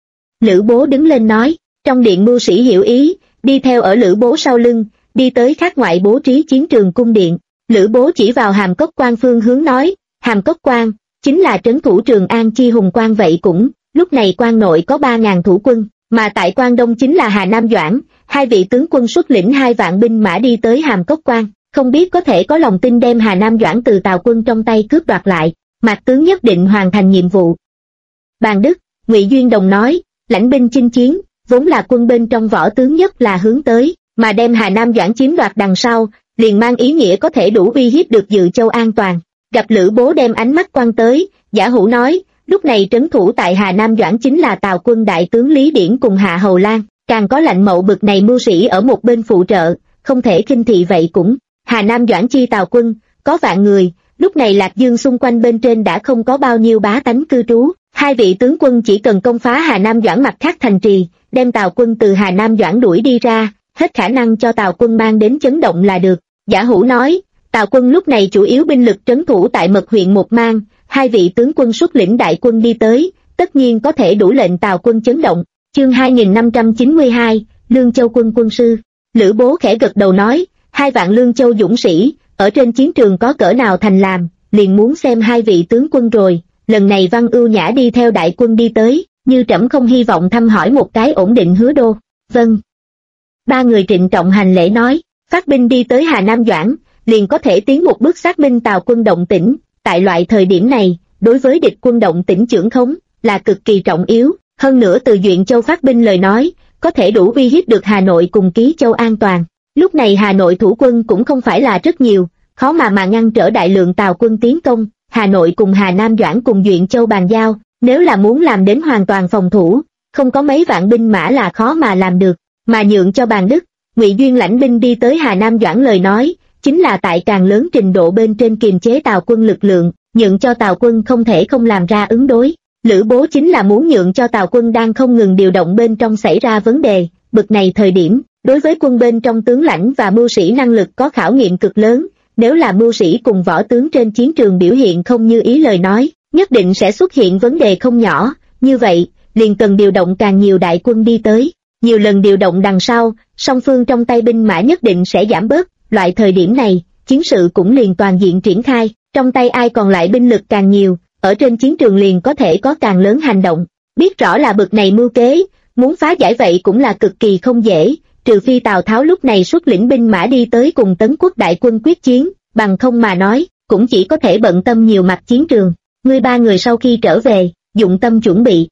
Lữ Bố đứng lên nói, trong điện mưu sĩ hiểu ý, đi theo ở Lữ Bố sau lưng, đi tới khác ngoại bố trí chiến trường cung điện. Lữ Bố chỉ vào Hàm Cốc Quan phương hướng nói, Hàm Cốc Quan, chính là trấn thủ Trường An chi hùng quan vậy cũng, lúc này quan nội có 3.000 thủ quân, mà tại quan đông chính là Hà Nam Doãn, 2 vị tướng quân xuất lĩnh 2 vạn binh mã đi tới Hàm Cốc Quan, không biết có thể có lòng tin đem Hà Nam Doãn từ Tào quân trong tay cướp đoạt lại, Mạc tướng nhất định hoàn thành nhiệm vụ. Bàn Đức, Ngụy Duyên đồng nói, lãnh binh chinh chiến, vốn là quân bên trong võ tướng nhất là hướng tới, mà đem Hà Nam Doãn chiếm đoạt đằng sau, liền mang ý nghĩa có thể đủ uy hiếp được Dự Châu an toàn. Gặp Lữ Bố đem ánh mắt quan tới, Giả Hữu nói, lúc này trấn thủ tại Hà Nam Doãn chính là Tào quân đại tướng Lý Điển cùng Hạ Hầu Lan, càng có Lạnh Mậu bực này mưu sĩ ở một bên phụ trợ, không thể khinh thị vậy cũng. Hà Nam Doãn chi Tào quân, có vạn người, lúc này Lạc Dương xung quanh bên trên đã không có bao nhiêu bá tánh cư trú, 2 vị tướng quân chỉ cần công phá Hà Nam Doãn mặt khác thành trì, đem Tào quân từ Hà Nam Doãn đuổi đi ra, hết khả năng cho Tào quân mang đến chấn động là được. Giả Hữu nói, Tào quân lúc này chủ yếu binh lực trấn thủ tại Mật huyện Một Mang, hai vị tướng quân xuất lĩnh đại quân đi tới, tất nhiên có thể đủ lệnh Tào quân chấn động. Chương 2592, Lương Châu quân quân sư. Lữ Bố khẽ gật đầu nói, 2 vạn Lương Châu dũng sĩ, ở trên chiến trường có cỡ nào thành làm, liền muốn xem 2 vị tướng quân rồi. Lần này Văn Ưu Nhã đi theo đại quân đi tới, như trẫm không hy vọng thăm hỏi một cái ổn định Hứa đô. Vâng. 3 người trịnh trọng hành lễ nói, phát binh đi tới Hà Nam Doãn, liền có thể tiến một bước xác minh Tào quân động tĩnh. Tại loại thời điểm này, đối với địch quân động tĩnh chưởng khống là cực kỳ trọng yếu. Hơn nữa từ Duyện Châu phát binh lời nói, có thể đủ uy hiếp được Hà Nội cùng Ký Châu an toàn. Lúc này Hà Nội thủ quân cũng không phải là rất nhiều, khó mà ngăn trở đại lượng Tào quân tiến công. Hà Nội cùng Hà Nam Doãn cùng Duyện Châu bàn giao, nếu là muốn làm đến hoàn toàn phòng thủ, không có mấy vạn binh mã là khó mà làm được. Mà nhượng cho Bàn Đức, Ngụy Duyên lãnh binh đi tới Hà Nam Doãn lời nói, chính là tại càng lớn trình độ bên trên kiềm chế Tào quân lực lượng, nhượng cho Tào quân không thể không làm ra ứng đối. Lữ Bố chính là muốn nhượng cho Tào quân đang không ngừng điều động bên trong xảy ra vấn đề. Bực này thời điểm, đối với quân bên trong tướng lãnh và mưu sĩ năng lực có khảo nghiệm cực lớn. Nếu là mưu sĩ cùng võ tướng trên chiến trường biểu hiện không như ý lời nói, nhất định sẽ xuất hiện vấn đề không nhỏ. Như vậy, liền cần điều động càng nhiều đại quân đi tới. Nhiều lần điều động đằng sau, song phương trong tay binh mã nhất định sẽ giảm bớt. Loại thời điểm này, chiến sự cũng liền toàn diện triển khai. Trong tay ai còn lại binh lực càng nhiều, ở trên chiến trường liền có thể có càng lớn hành động. Biết rõ là bực này mưu kế, muốn phá giải vậy cũng là cực kỳ không dễ. Trừ phi Tào Tháo lúc này xuất lĩnh binh mã đi tới cùng Tấn Quốc đại quân quyết chiến, bằng không mà nói, cũng chỉ có thể bận tâm nhiều mặt chiến trường. Ngươi 3 người sau khi trở về, dụng tâm chuẩn bị.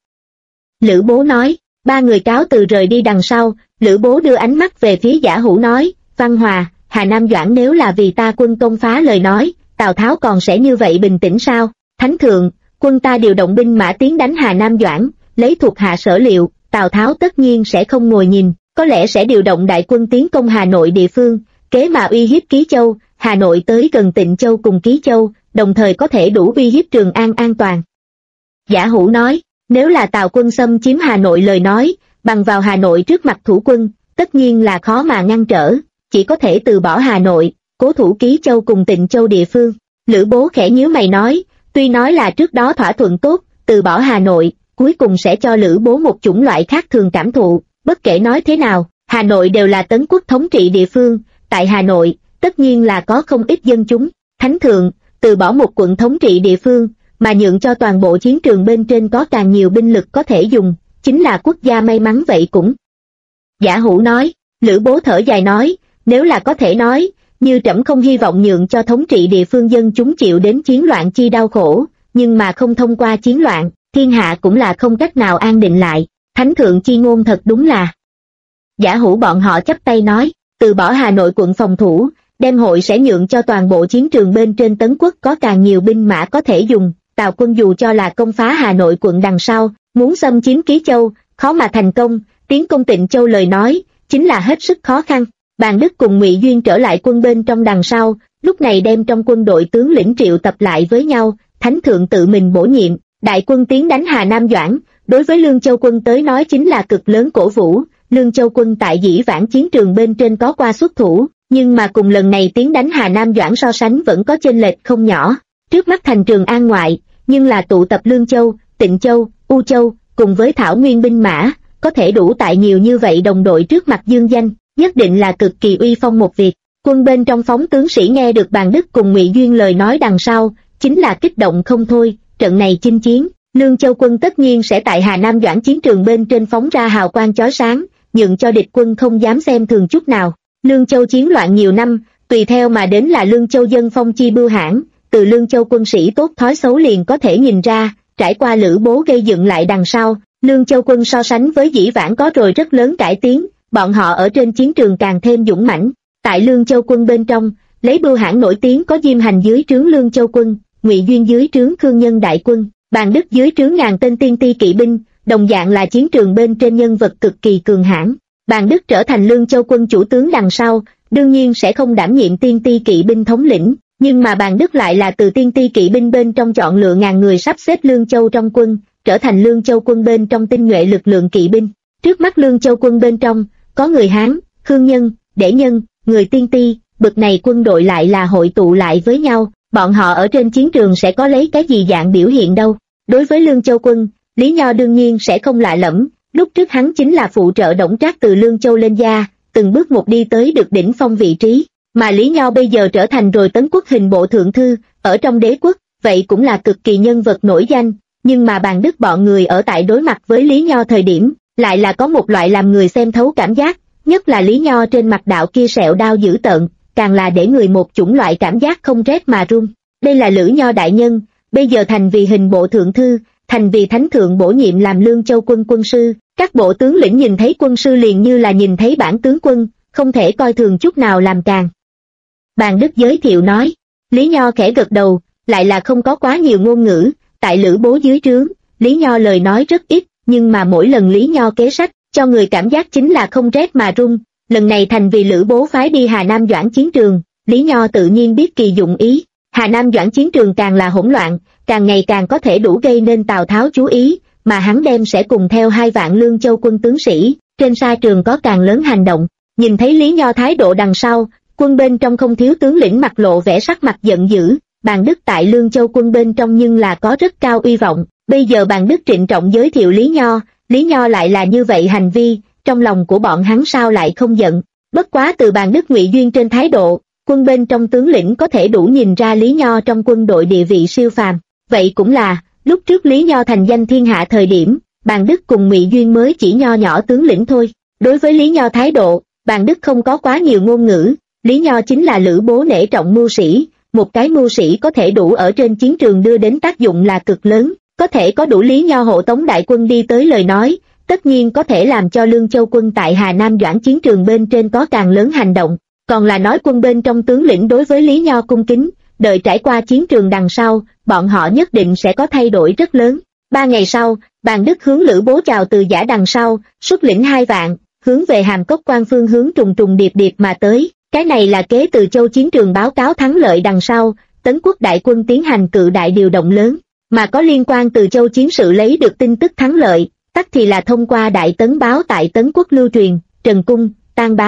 Lữ Bố nói, 3 người cáo từ rời đi đằng sau, Lữ Bố đưa ánh mắt về phía Giả Hữu nói, Văn Hòa, Hà Nam Doãn nếu là vì ta quân công phá lời nói, Tào Tháo còn sẽ như vậy bình tĩnh sao? Thánh thượng, quân ta điều động binh mã tiến đánh Hà Nam Doãn, lấy thuộc hạ sở liệu, Tào Tháo tất nhiên sẽ không ngồi nhìn, có lẽ sẽ điều động đại quân tiến công Hà Nội địa phương, kế mà uy hiếp Ký Châu. Hà Nội tới gần Tịnh Châu cùng Ký Châu, đồng thời có thể đủ uy hiếp Trường An an toàn. Giả Hữu nói, nếu là Tào quân xâm chiếm Hà Nội lời nói, bằng vào Hà Nội trước mặt thủ quân, tất nhiên là khó mà ngăn trở, chỉ có thể từ bỏ Hà Nội, cố thủ Ký Châu cùng Tịnh Châu địa phương. Lữ Bố khẽ nhíu mày nói, tuy nói là trước đó thỏa thuận tốt, từ bỏ Hà Nội, cuối cùng sẽ cho Lữ Bố một chủng loại khác thường cảm thụ. Bất kể nói thế nào, Hà Nội đều là Tấn Quốc thống trị địa phương, tại Hà Nội, tất nhiên là có không ít dân chúng. Thánh thượng, từ bỏ một quận thống trị địa phương, mà nhượng cho toàn bộ chiến trường bên trên có càng nhiều binh lực có thể dùng, chính là quốc gia may mắn vậy cũng. Giả Hữu nói, Lữ Bố thở dài nói, nếu là có thể nói, như trẫm không hy vọng nhượng cho thống trị địa phương dân chúng chịu đến chiến loạn chi đau khổ, nhưng mà không thông qua chiến loạn, thiên hạ cũng là không cách nào an định lại. Thánh thượng chi ngôn thật đúng là. Giả Hữu bọn họ chắp tay nói, từ bỏ Hà Nội quận phòng thủ, đem hội sẽ nhượng cho toàn bộ chiến trường bên trên Tấn Quốc có càng nhiều binh mã có thể dùng. Tào quân dù cho là công phá Hà Nội quận đằng sau, muốn xâm chiếm Ký Châu, khó mà thành công, tiến công Tịnh Châu lời nói, chính là hết sức khó khăn. Bàn Đức cùng Ngụy Duyên trở lại quân bên trong đằng sau, lúc này đem trong quân đội tướng lĩnh triệu tập lại với nhau, Thánh thượng tự mình bổ nhiệm, đại quân tiến đánh Hà Nam Doãn. Đối với Lương Châu quân tới nói chính là cực lớn cổ vũ. Lương Châu quân tại dĩ vãng chiến trường bên trên có qua xuất thủ, nhưng mà cùng lần này tiến đánh Hà Nam Doãn so sánh vẫn có chênh lệch không nhỏ. Trước mắt thành Trường An ngoại, nhưng là tụ tập Lương Châu, Tịnh Châu, U Châu, cùng với Thảo Nguyên binh mã, có thể đủ tại nhiều như vậy đồng đội trước mặt dương danh, nhất định là cực kỳ uy phong một việc. Quân bên trong phóng tướng sĩ nghe được Bàn Đức cùng Ngụy Duyên lời nói đằng sau, chính là kích động không thôi. Trận này chinh chiến, Lương Châu quân tất nhiên sẽ tại Hà Nam Doãn chiến trường bên trên phóng ra hào quang chói sáng, nhượng cho địch quân không dám xem thường chút nào. Lương Châu chiến loạn nhiều năm, tùy theo mà đến là Lương Châu dân phong chi bưu hãn, từ Lương Châu quân sĩ tốt thói xấu liền có thể nhìn ra. Trải qua Lữ Bố gây dựng lại đằng sau, Lương Châu quân so sánh với dĩ vãng có rồi rất lớn cải tiến, bọn họ ở trên chiến trường càng thêm dũng mãnh. Tại Lương Châu quân bên trong, lấy bưu hãn nổi tiếng có Diêm Hành dưới trướng Lương Châu quân, Ngụy Duyên dưới trướng Khương Nhân đại quân, Bàn Đức dưới trướng ngàn tên tiên ti kỵ binh, đồng dạng là chiến trường bên trên nhân vật cực kỳ cường hãn. Bàn Đức trở thành Lương Châu quân chủ tướng đằng sau, đương nhiên sẽ không đảm nhiệm tiên ti kỵ binh thống lĩnh, nhưng mà Bàn Đức lại là từ tiên ti kỵ binh bên trong chọn lựa ngàn người sắp xếp Lương Châu trong quân, trở thành Lương Châu quân bên trong tinh nhuệ lực lượng kỵ binh. Trước mắt Lương Châu quân bên trong, có người Hán, Khương Nhân, Để Nhân, người tiên ti, bực này quân đội lại là hội tụ lại với nhau, bọn họ ở trên chiến trường sẽ có lấy cái gì dạng biểu hiện đâu. Đối với Lương Châu quân, Lý Nho đương nhiên sẽ không lạ lẫm, lúc trước hắn chính là phụ trợ Đổng Trác từ Lương Châu lên gia, từng bước một đi tới được đỉnh phong vị trí, mà Lý Nho bây giờ trở thành rồi Tấn Quốc hình bộ thượng thư, ở trong đế quốc, vậy cũng là cực kỳ nhân vật nổi danh, nhưng mà Bàn Đức bọn người ở tại đối mặt với Lý Nho thời điểm, lại là có một loại làm người xem thấu cảm giác, nhất là Lý Nho trên mặt đạo kia sẹo đao dữ tợn, càng là để người một chủng loại cảm giác không rét mà run. Đây là Lữ Nho đại nhân, bây giờ thành vì hình bộ thượng thư, thành vì thánh thượng bổ nhiệm làm Lương Châu quân quân sư, các bộ tướng lĩnh nhìn thấy quân sư liền như là nhìn thấy bản tướng quân, không thể coi thường chút nào làm càng. Bàn Đức giới thiệu nói, Lý Nho khẽ gật đầu, lại là không có quá nhiều ngôn ngữ, tại Lữ bố dưới trướng, Lý Nho lời nói rất ít, nhưng mà mỗi lần Lý Nho kế sách, cho người cảm giác chính là không rét mà run. Lần này thành vì Lữ bố phái đi Hà Nam Doãn chiến trường, Lý Nho tự nhiên biết kỳ dụng ý, Hà Nam Doãn chiến trường càng là hỗn loạn, càng ngày càng có thể đủ gây nên Tào Tháo chú ý, mà hắn đem sẽ cùng theo 2 vạn Lương Châu quân tướng sĩ, trên sa trường có càng lớn hành động. Nhìn thấy Lý Nho thái độ đằng sau, quân bên trong không thiếu tướng lĩnh mặt lộ vẻ sắc mặt giận dữ, Bàn Đức tại Lương Châu quân bên trong nhưng là có rất cao uy vọng, bây giờ Bàn Đức trịnh trọng giới thiệu Lý Nho lại là như vậy hành vi, trong lòng của bọn hắn sao lại không giận. Bất quá từ Bàn Đức ngụy duyên trên thái độ, quân bên trong tướng lĩnh có thể đủ nhìn ra Lý Nho trong quân đội địa vị siêu phàm, vậy cũng là, lúc trước Lý Nho thành danh thiên hạ thời điểm, Bàn Đức cùng ngụy duyên mới chỉ nho nhỏ tướng lĩnh thôi. Đối với Lý Nho thái độ, Bàn Đức không có quá nhiều ngôn ngữ, Lý Nho chính là Lữ bố nể trọng mưu sĩ, một cái mưu sĩ có thể đủ ở trên chiến trường đưa đến tác dụng là cực lớn, có thể có đủ Lý Nho hộ tống đại quân đi tới lời nói, tất nhiên có thể làm cho Lương Châu quân tại Hà Nam Doãn chiến trường bên trên có càng lớn hành động, còn là nói quân bên trong tướng lĩnh đối với Lý Nho cung kính, đợi trải qua chiến trường đằng sau, bọn họ nhất định sẽ có thay đổi rất lớn. 3 ngày sau, Bàn Đức hướng Lữ bố chào từ giả đằng sau, xuất lĩnh 2 vạn, hướng về Hàm Cốc quan phương hướng trùng trùng điệp điệp mà tới. Cái này là kế từ Châu chiến trường báo cáo thắng lợi đằng sau, Tấn Quốc đại quân tiến hành cự đại điều động lớn, mà có liên quan từ Châu chiến sự lấy được tin tức thắng lợi, tắc thì là thông qua Đại Tấn báo tại Tấn Quốc lưu truyền, Trần Cung, Tan Bá